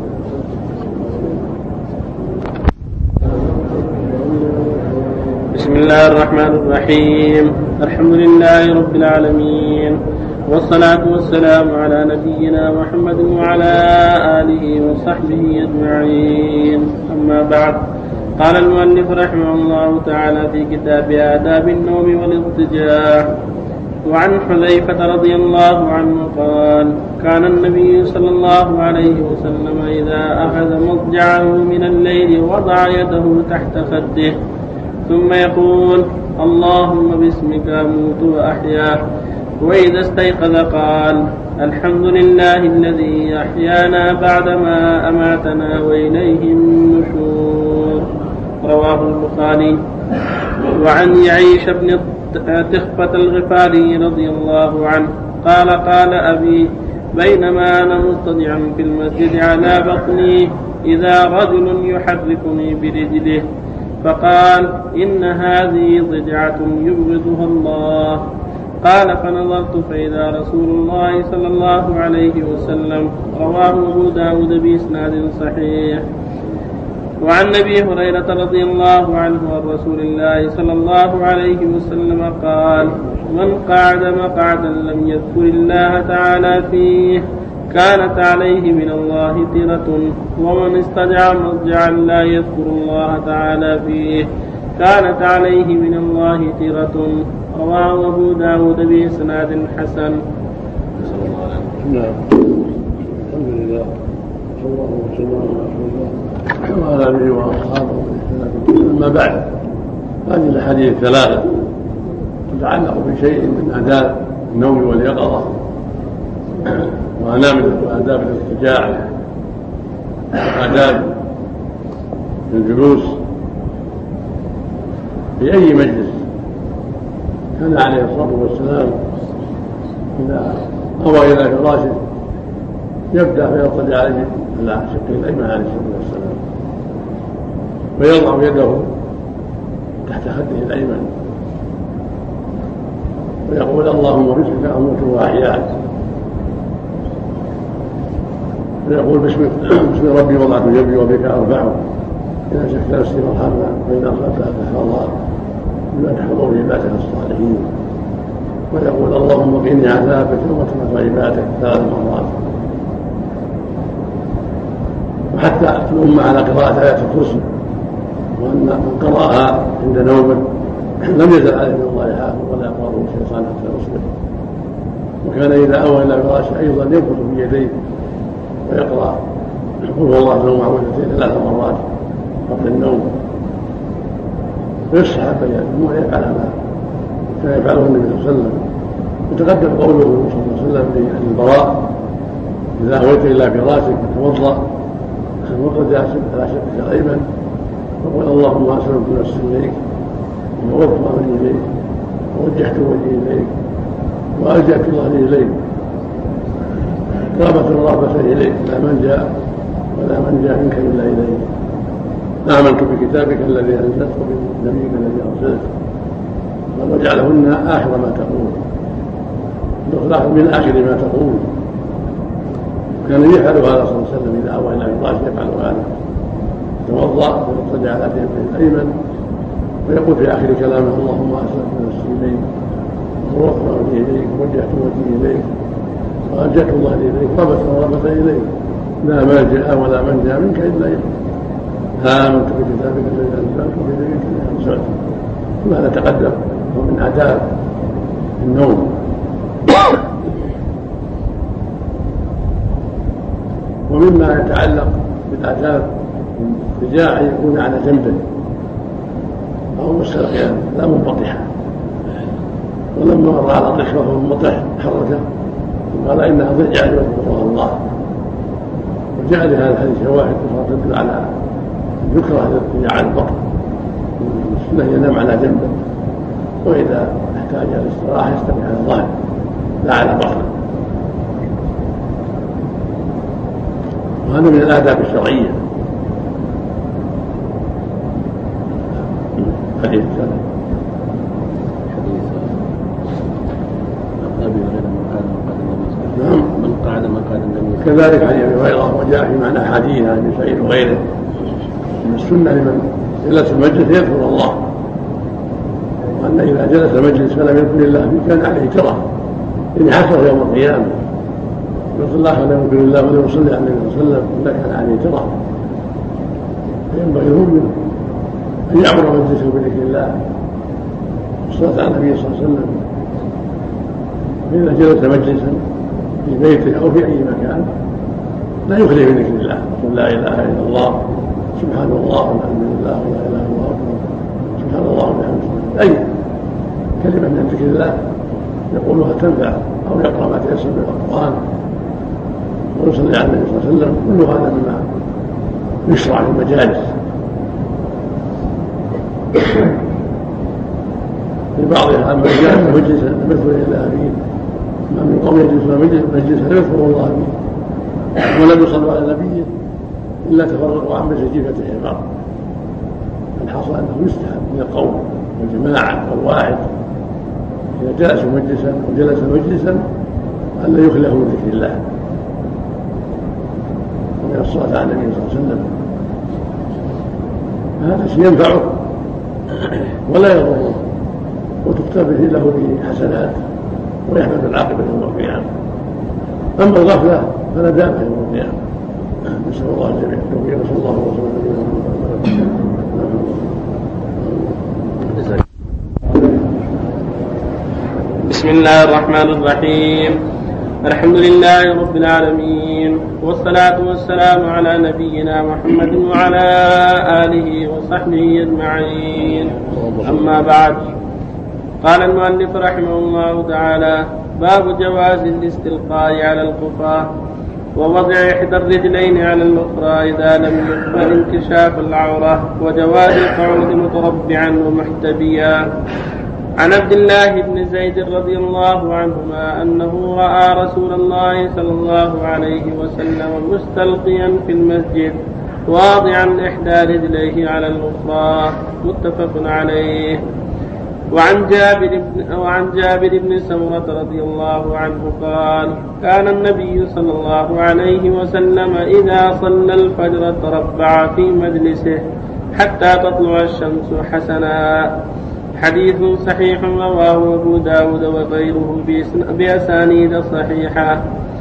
بسم الله الرحمن الرحيم الحمد لله رب العالمين والصلاة والسلام على نبينا محمد وعلى آله وصحبه أجمعين أما بعد قال المؤلف رحمه الله تعالى في كتاب آداب النوم والاضطجاع وعن حذيفة رضي الله عنه قال كان النبي صلى الله عليه وسلم إذا أخذ مضجعه من الليل وضع يده تحت خده ثم يقول اللهم باسمك أموت وأحيا وإذا استيقظ قال الحمد لله الذي أحيانا بعدما أماتنا وإليه النشور رواه البخاري. وعن يعيش بن تخفة الغفاري رضي الله عنه قال قال أبي بينما أنا مضطجع في المسجد على بطني إذا رجل يحركني برجله فقال إن هذه ضجعة يبغضها الله قال فنظرت فإذا رسول الله صلى الله عليه وسلم رواه أبو داود بإسناد صحيح. وعن أبي هريرة رضي الله عنه عن رسول الله صلى الله عليه وسلم قال من قعد مقعدا لم يذكر الله تعالى فيه كانت عليه من الله ترة ومن استجع مضجعا لا يذكر الله تعالى فيه كانت عليه من الله ترة رواه أبو داود بإسناد حسن. نعم الحمد لله صلى الله وسلم على رسول الله وعلى آله وأصحابه. أما بعد هذه الأحاديث الثلاثة تتعلق بشيء من آداب النوم واليقظة وآداب الاضطجاع وآداب الجلوس في أي مجلس. كان عليه الصلاة والسلام إذا أوى إلى فراشه يبدأ فيضطجع على شقه الأيمن عليه الصلاة والسلام ويضع يده تحت خده الأيمن ويقول اللهم باسمك أموت وأحيا ويقول باسم ربي وضعت جنبي وبك أرفعه إذا شكت نفسي فارحمنا وإذا أخذتها فاحفظها بما تحفظ عبادك الصالحين ويقول اللهم قني عذابك واترك عبادك ثلاث مرات. وحتى الأمة على قراءة آية الكرسي، وأن من قرأها عند نومه لم يزل عليه من الله حافظ ولا يقرأه الشيطان حتى يصبح. وكان إذا أوى إلى فراشه أيضا ينفث بيديه ويقرأ قل هو الله له معوذتين ثلاث مرات قبل النوم. ويصحب أن يفعل ما كان يفعله النبي صلى الله عليه وسلم. وتقدم قوله صلى الله عليه وسلم للبراء إذا أويت إلى فراشك فتوضأ فمرت على شقك الأيمن وقل اللهم أسلمت نفسي إليك ووضت أمري إليك ووجهت وجهي إليك وألجأت ظهري إليك رغبة رهبة إليك لا منجا ولا منجا منك إلا إليك. آمنت بكتابك الذي أنزلت وبنبيك الذي أرسلت واجعلهن آخر ما تقول من آخر ما تقول. كان يفعل هذا صلى الله عليه وسلم إذا أوى إلى فراشه يفعل هذا يتوضأ ويضطجع على جنبه الأيمن ويقول في آخر كلامه اللهم أسلمت نفسي إليك ووضعت وجهي إليك ووجهت وجهي إليك وألجأت ظهري إليك رغبة رغبة إليك لا ملجأ ولا منجا منك إلا إليك. آمنت بكتابك الذي أنزلت وبنبيك الذي أرسلت. كل هذا تقدم ومن آداب النوم. ومما يتعلق بالآداب الرجاع يكون على جنبه أو مستلقيا لا منبطحا. ولما مر على طيخ وهو منبطح حركه قال إنها ضجع يذكرها الله. وجاء لهذا الحديث شواهد أخرى تدل على يكره الارتجاع على البطن. السنة ينام على جنبه وإذا احتاج إلى الاستراحة يستريح على الظهر لا على بطنه. وهذا من الآداب الشرعية. حديث السنة نعم من قعد مقعد النبي كذلك عن ابي هريره وجاء في معنى حديث عن ابي سعيد وغيره من السنه لمن جلس المجلس يذكر الله، وان اذا جلس المجلس فلم يذكر الله كان عليه ترى يعني حسره يوم القيامه يقول الله ولا يذكر الله ولا يصلي على النبي صلى الله عليه وسلم الا كان عليه ترى. فينبغي المؤمن ان يعمر مجلسه بذكر الله والصلاه على النبي صلى الله عليه وسلم. فاذا جلس مجلسا في بيته أو في أي مكان لا يخلي من ذكر الله يقول لا إله إلا الله سبحان الله والحمد لله ولا إله إلا الله سبحان الله وبحمده. أي كلمة من ذكر الله يقولها تنفع أو يقرأ ما تيسر من القرآن ويصلي على النبي صلى الله عليه وسلم. كل هذا مما يشرع في المجالس. في بعضها من جاء مجلسا لم يذكر إلا فيه ما من قوم يجلسون مجلسا لا يذكر الله فيه ولم يصلوا على نبيه الا تفرقوا عن مسجفه الحمار. الحاصل انه يستحب من القوم والجماعه والواحد اذا جلسوا مجلسا وجلس مجلسا الا يخلفوا من ذكر الله ومن الصلاه على النبي صلى الله عليه وسلم. هذا شيء ينفعه ولا يضره وتكتب له به حسنات ويحمد العاقبة يوم القيامة. أما الغفلة فلا دام يوم القيامة. نسأل الله الجميع التوفيق. نسأل الله ورسوله. بسم الله الرحمن الرحيم. الحمد لله رب العالمين والصلاة والسلام على نبينا محمد وعلى آله وصحبه أجمعين. أما بعد، قال المؤلف رحمه الله تعالى: باب جواز الاستلقاء على الخفاة ووضع إحدى الرجلين على الأخرى إذا لم يقبل انكشاف العورة، وجواز القعود متربعا ومحتبيا. عن عبد الله بن زيد رضي الله عنهما أنه رأى رسول الله صلى الله عليه وسلم مستلقيا في المسجد واضعا إحدى رجليه على الأخرى، متفق عليه. وعن جابر بن, وعن جابر بن سمرة رضي الله عنه قال: كان النبي صلى الله عليه وسلم إذا صلى الفجر تربع في مجلسه حتى تطلع الشمس حسنا. حديث صحيح رواه أبو داود وغيره بأسانيد صحيحة.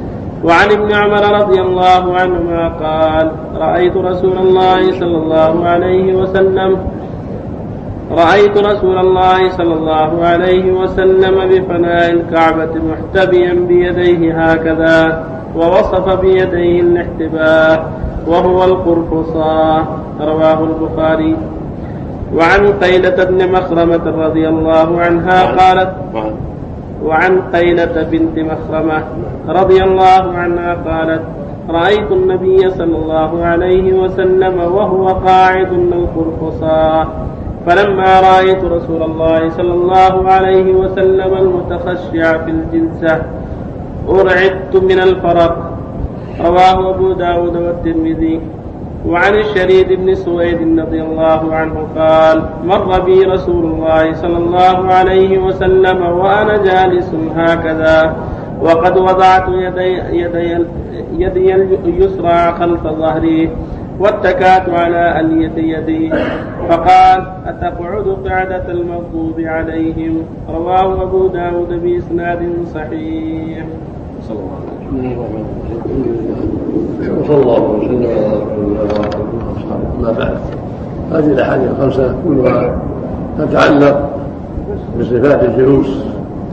وعن ابن عمر رضي الله عنهما قال رأيت رسول الله صلى الله عليه وسلم رأيت رسول الله صلى الله عليه وسلم بفناء الكعبة محتبيا بيديه هكذا، ووصف بيديه الاحتباء وهو القرفصاء. رواه البخاري. وعن قيلة بن مخرمة رضي الله عنها قالت وعن قيلة بنت مخرمة رضي الله عنها قالت رأيت النبي صلى الله عليه وسلم وهو قاعد القرفصاء، فلما رأيت رسول الله صلى الله عليه وسلم المتخشع في الجلسة أرعدت من الفرق. رواه أبو داود والترمذي. وعن الشريد بن سويد رضي الله عنه قال مر بي رسول الله صلى الله عليه وسلم وأنا جالس هكذا، وقد وضعت يدي, يدي, يدي اليسرى خلف ظهري واتكأت على ألية يدي، فقال أتقعد قعدة المغضوب عليهم. رواه أبو داود بإسناد صحيح. صلى الله عليه وسلم. وصلى الله وسلم على رسول الله واصحابه. ما بعد، هذه الاحاديث الخمسه كلها تتعلق بصفات الجلوس.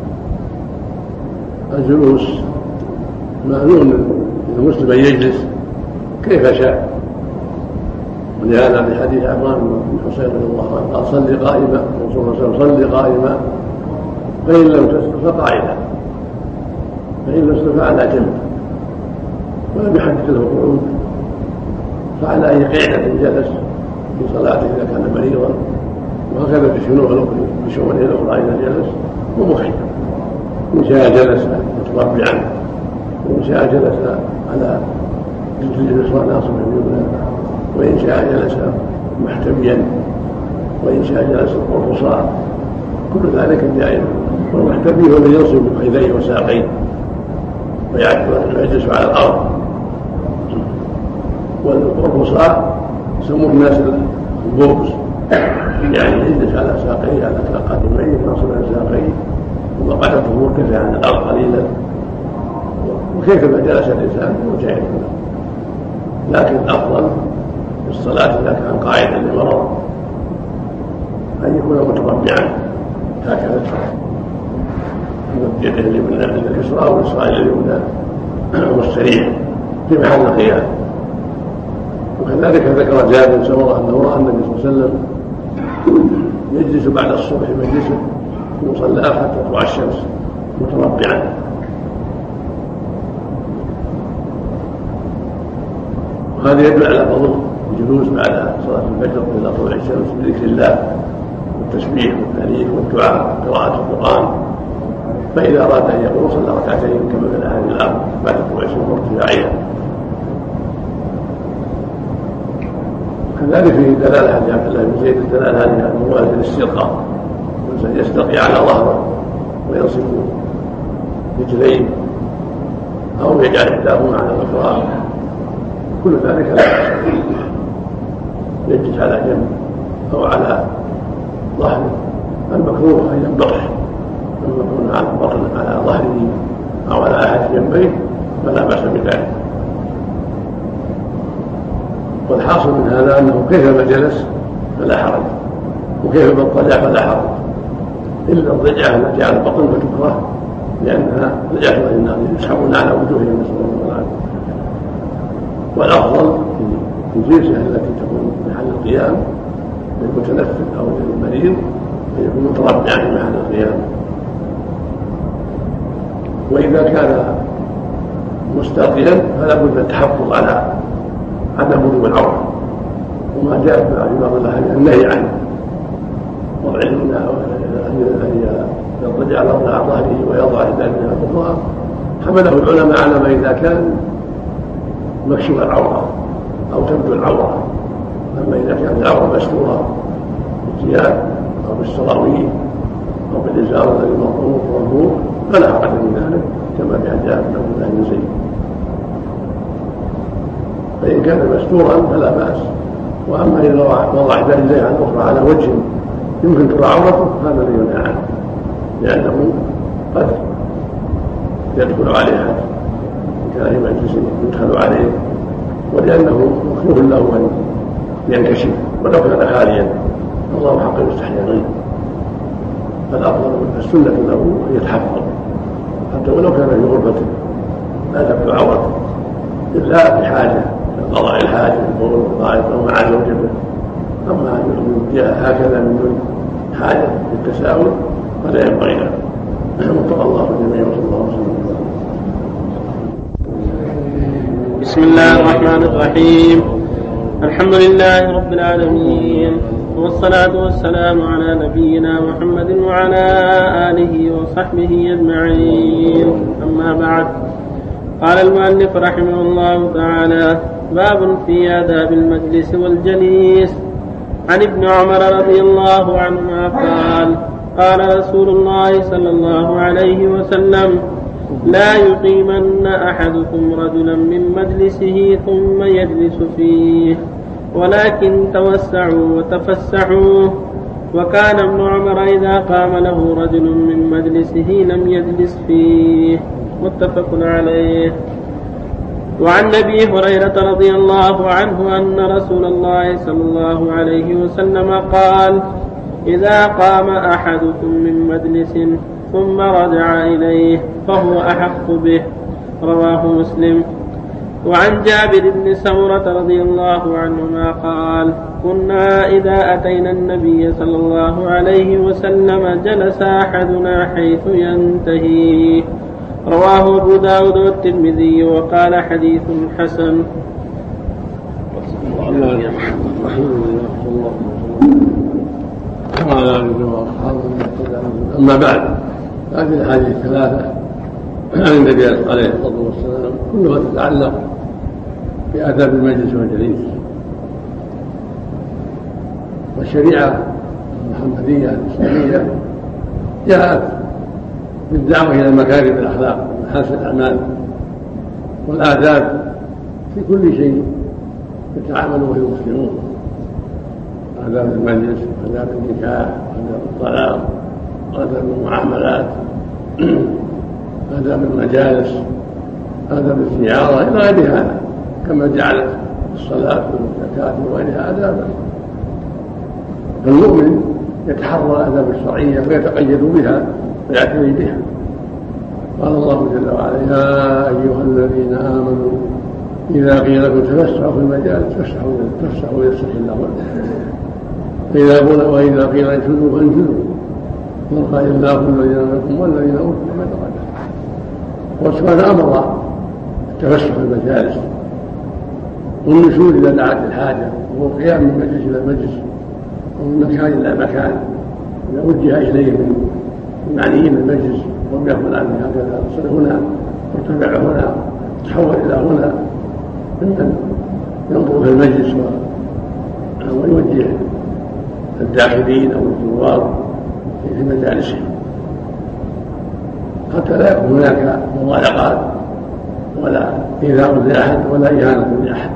الجلوس مأذون المسلم ان يجلس كيف شاء، ولهذا في حديث عمران بن حسين رضي الله عنه قال صل قائما، الرسول صلى الله عليه وسلم صل قائما فإن لم تستطع فقاعدا، فإن لم تستطع فعلى جنب، ولم يحدد له القعود، فعلى أي قعدة جلس في صلاته إذا كان مريضا، وهكذا في شؤونه الأخرى إذا جلس ومحيا. إن شاء جلس متربعا، وإن شاء جلس على جلد اليسرى ناصبا اليمنى، وإن شاء جلس محتميا، وإن شاء جلس قرصا، كل ذلك جائز. والمحتمي هو الذي ينصب بفخذيه وساقيه ويجلس على الأرض. والقرصاء يسموه الناس البوكس، يعني يجلس على ساقيه على قدميه ناصب على ساقيه وقدمه مرتفعا عن الأرض قليلا، وكيفما جلس الإنسان هو جائز، لكن الأفضل في الصلاة إذا كان قاعدا لمرض أن يكون متربعا هكذا بيده اليمنى إلى اليسرى واليسرى إلى اليمنى مستريح في محل القيام. وكذلك ذكر جابر بن سمرة أنه رأى النبي صلى الله عليه وسلم يجلس بعد الصبح مجلسه في مصلاه حتى تطلع الشمس متربعا. وهذا يدل على فضل الجلوس بعد صلاة الفجر إلى طلوع الشمس بذكر الله والتسبيح والتهليل والدعاء وقراءة القرآن، فإذا أراد أن يقول صلى ركعتين كما في الأحاديث الأربع بعد طلوع الشمس وارتفاعها. كذلك في دلالة حديث عبد الله بن زيد الدلالة هذه المواد الاستلقاء، الإنسان يستلقي على ظهره وينصب رجليه أو يجعل إحداهما على الأخرى، كل ذلك لا بأس. يجلس على جنب أو على ظهره. المكروه أن ينبطح، أما يكون على البطن على ظهره أو على أحد جنبيه فلا بأس بذلك. والحاصل من هذا أنه كيفما جلس فلا حرج، وكيفما اضطجع فلا حرج، إلا الضجعة التي على البطن فتكره، لأنها ضجعة الناس يسحبون على وجوههم نسأل الله العافية. والأفضل في الجلسة التي تكون في محل القيام للمتنفس أو للمريض أن يكون متربعا في محل القيام. وإذا كان مستلقيا فلا بد من التحفظ على عدم بلوغ العورة، وما جاء في بعض الأحاديث النهي عنه، وضع اليمنى أن يضطجع على ظهره ويضع يديه الأخرى، حمله العلماء على ما إذا كان مكشوف العورة أو تبدو العورة. أما إذا كانت العورة مستورة بالثياب أو بالسراويل أو بالإزار الذي مطروق والنور فلا حرج من ذلك، كما في حديث عبد الله بن زيد. فإن كان مستورا فلا بأس. وأما إذا وضع رجليه على الأخرى على وجه يمكن ترى عورته هذا لا ينهى عنه، لأنه قد يدخل عليه حد كان في مجلس يدخل عليه ولأنه مكروه له أن ينكشف ولو كان خاليا الله حق يستحيا غيره فالأفضل السنة له أن يتحفظ حتى ولو كان في غرفته لا تبدو عورته إلا بحاجة قضاء الحاجة البول والغائط أو مع زوجته أما أن يبديها هكذا من دون حاجة للتساؤل فلا ينبغي له وفق الله جميعا وصلى الله وسلم. بسم الله الرحمن الرحيم. الحمد لله رب العالمين والصلاة والسلام على نبينا محمد وعلى آله وصحبه أجمعين. أما بعد، قال المؤلف رحمه الله تعالى: باب في آداب المجلس والجليس. عن ابن عمر رضي الله عنهما قال: قال رسول الله صلى الله عليه وسلم: لا يقيمن أحدكم رجلا من مجلسه ثم يجلس فيه، ولكن توسعوا وتفسحوا. وكان ابن عمر إذا قام له رجل من مجلسه لم يجلس فيه. متفق عليه. وعن أبي هريرة رضي الله عنه أن رسول الله صلى الله عليه وسلم قال: إذا قام أحدكم من مجلس ثم رجع إليه فهو أحق به. رواه مسلم. وعن جابر بن سمرة رضي الله عنهما قال: كنا إذا أتينا النبي صلى الله عليه وسلم جلس أحدنا حيث ينتهي. رواه أبو داود والترمذي وقال: حديث حسن. أما بعد، هذه الأحاديث الثلاثة عن النبي عليه الصلاة والسلام كلها تتعلق بآداب المجلس والجليس. والشريعة المحمدية الإسلامية جاءت بالدعوة إلى مكارم الأخلاق ومحاسن الأعمال والآداب في كل شيء يتعامل به المسلمون: آداب المجلس، آداب النكاح، آداب الطلاق، آداب المعاملات، آداب المجالس، آداب الزيارة إلى غير هذا، كما جعلت الصلاة والزكاة وغيرها آدابا. فالمؤمن يتحرى الآداب الشرعية ويتقيد بها ويعتني بها. قال الله جل وعلا: يا أيها الذين آمنوا إذا قيل لكم تفسحوا في المجالس فافسحوا يفسح الله لكم، وإذا قيل انشزوا فانشزوا يرفع الله الذين منكم والذين أوتوا العلم درجات. وسبحانه أمر التفسح في المجالس والنشور إذا دعت الحاجة والقيام من مجلس إلى مجلس ومن مكان إلى مكان إذا وجه إليه من المعنيين بالمجلس وهم يقول عنه هكذا صل هنا وارتفع هنا تحول إلى هنا، ممن ينظر في المجلس ويوجه الداخلين أو الزوار في مجالسهم حتى لا يكون هناك مضايقات ولا إيذاء لأحد ولا إهانة لأحد.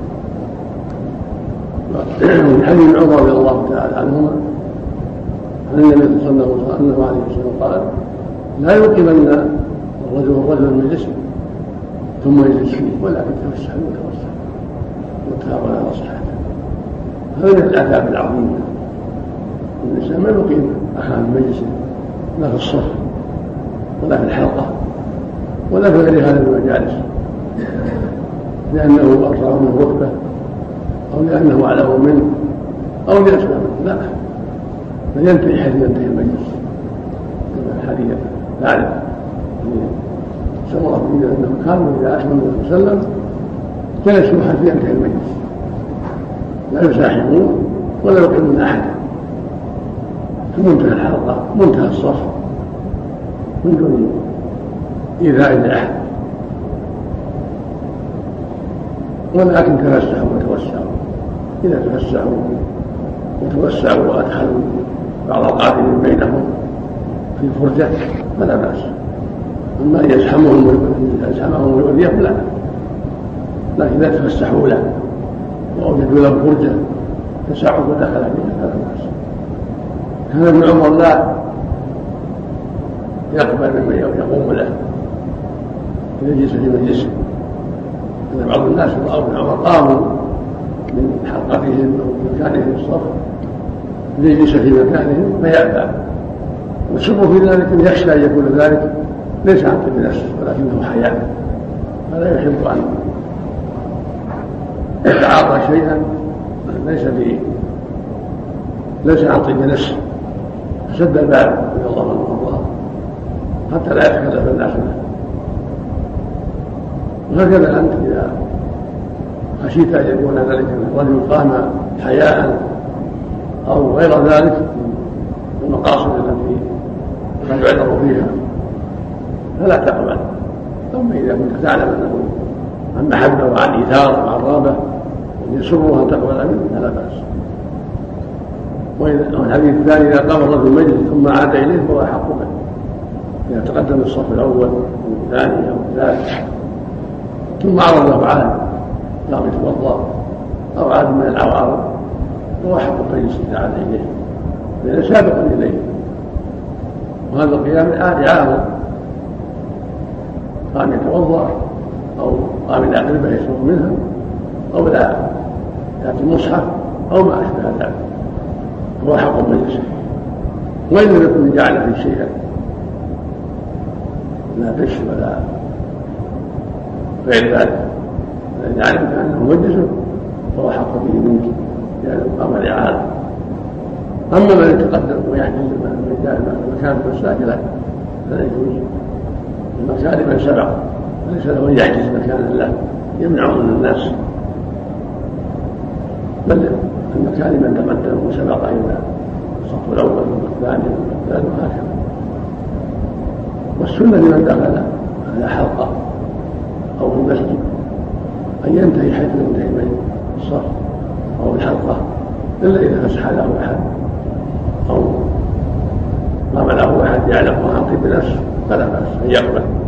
من حديث عمر رضي الله تعالى عنهما عن النبي صلى الله عليه وسلم قال: لا يقيمن الرجل الرجل من جسمه ثم يجلس فيه ولكن تفسح وتوسع وتهاون على صحته. هذا من الآداب العظيمة. الإنسان ما يقيم أخاه من مجلسه لا في الصف ولا في الحلقة ولا في غير هذه المجالس لأنه أرفع من رتبة أو لأنه أعلم منه أو لأسباب منه، لا، بل ينتهي حيث ينتهي المجلس. كما الحديث تعرف سمرة بن أنهم كانوا إذا أسلموا النبي صلى الله عليه وسلم جلسوا حتى ينتهي المجلس، لا يزاحمون ولا يقيمون أحدا في منتهى الحلقة منتهى الصف من دون إيذاء لأحد، ولكن تفسحوا وتوسعوا. إذا تفسحوا وتوسعوا وأدخلوا بعض القائمين بينهم في فرجة فلا بأس. أما أن يزحمهم ويزحمهم ويؤذيهم لا، لكن إذا تفسحوا له وأوجدوا له فرجة تسعوا ودخل فيها فلا بأس. كان ابن عمر لا يقبل ممن يقوم له يجلس في مجلسه أن بعض الناس رأوا ابن عمر قاموا من حلقتهم أو مكانهم في الصف ليجلس في مكانهم فيأبى، والسبب في ذلك أن يخشى أن يكون ذلك ليس عن طيب نفسه ولكنه حياء، فلا يحب أن يتعاطى شيئا ليس به ليس عن طيب نفسه، فسد الباب رضي الله عنه وارضاه حتى لا يتكلف الناس منه. وهكذا أنت إذا خشيت أن يكون ذلك الرجل قام حياء أو غير ذلك من المقاصد التي قد يعذر فيها فلا تقبل. أما إذا كنت تعلم أنه عن محبة وعن إيثار وعن رغبة يسره أن تقبل منه فلا بأس. والحديث الثاني إذا قام الرجل المجلس ثم عاد إليه فهو أحق به، إذا تقدم الصف الأول أو الثاني أو الثالث ثم عرض له عالم قام يتوضأ أو عالم من العوارض فهو أحق المجلس إذا عاد إليه لأنه سابق إليه. وهذا القيام إعادة، قام يتوضأ أو قام إلى أقربه يشرب منها أو لا يأتي المصحف أو ما أشبه ذلك هو حق المجلس، وإن لم يكن جعل فيه شيئا لا غش ولا غير ذلك، فإذا علمت أنه مجلس فهو حق فيه منك لأنه قام الإعادة. أما من يتقدم ويحجز المكان في المساجد لا يجوز، المكان لمن سبق وليس له أن يحجز مكانا له يمنع من الناس، بل المكان لمن تقدم وسبق إلى الصف الأول والثاني والثالث وهكذا. والسنة لمن دخل على حلقة أو في المسجد أن ينتهي حيث ينتهي من الصف أو الحلقة، إلا إذا فسح له أحد أو قام له أحد يعلم عن طيب نفسه فلا بأس أن يقبل.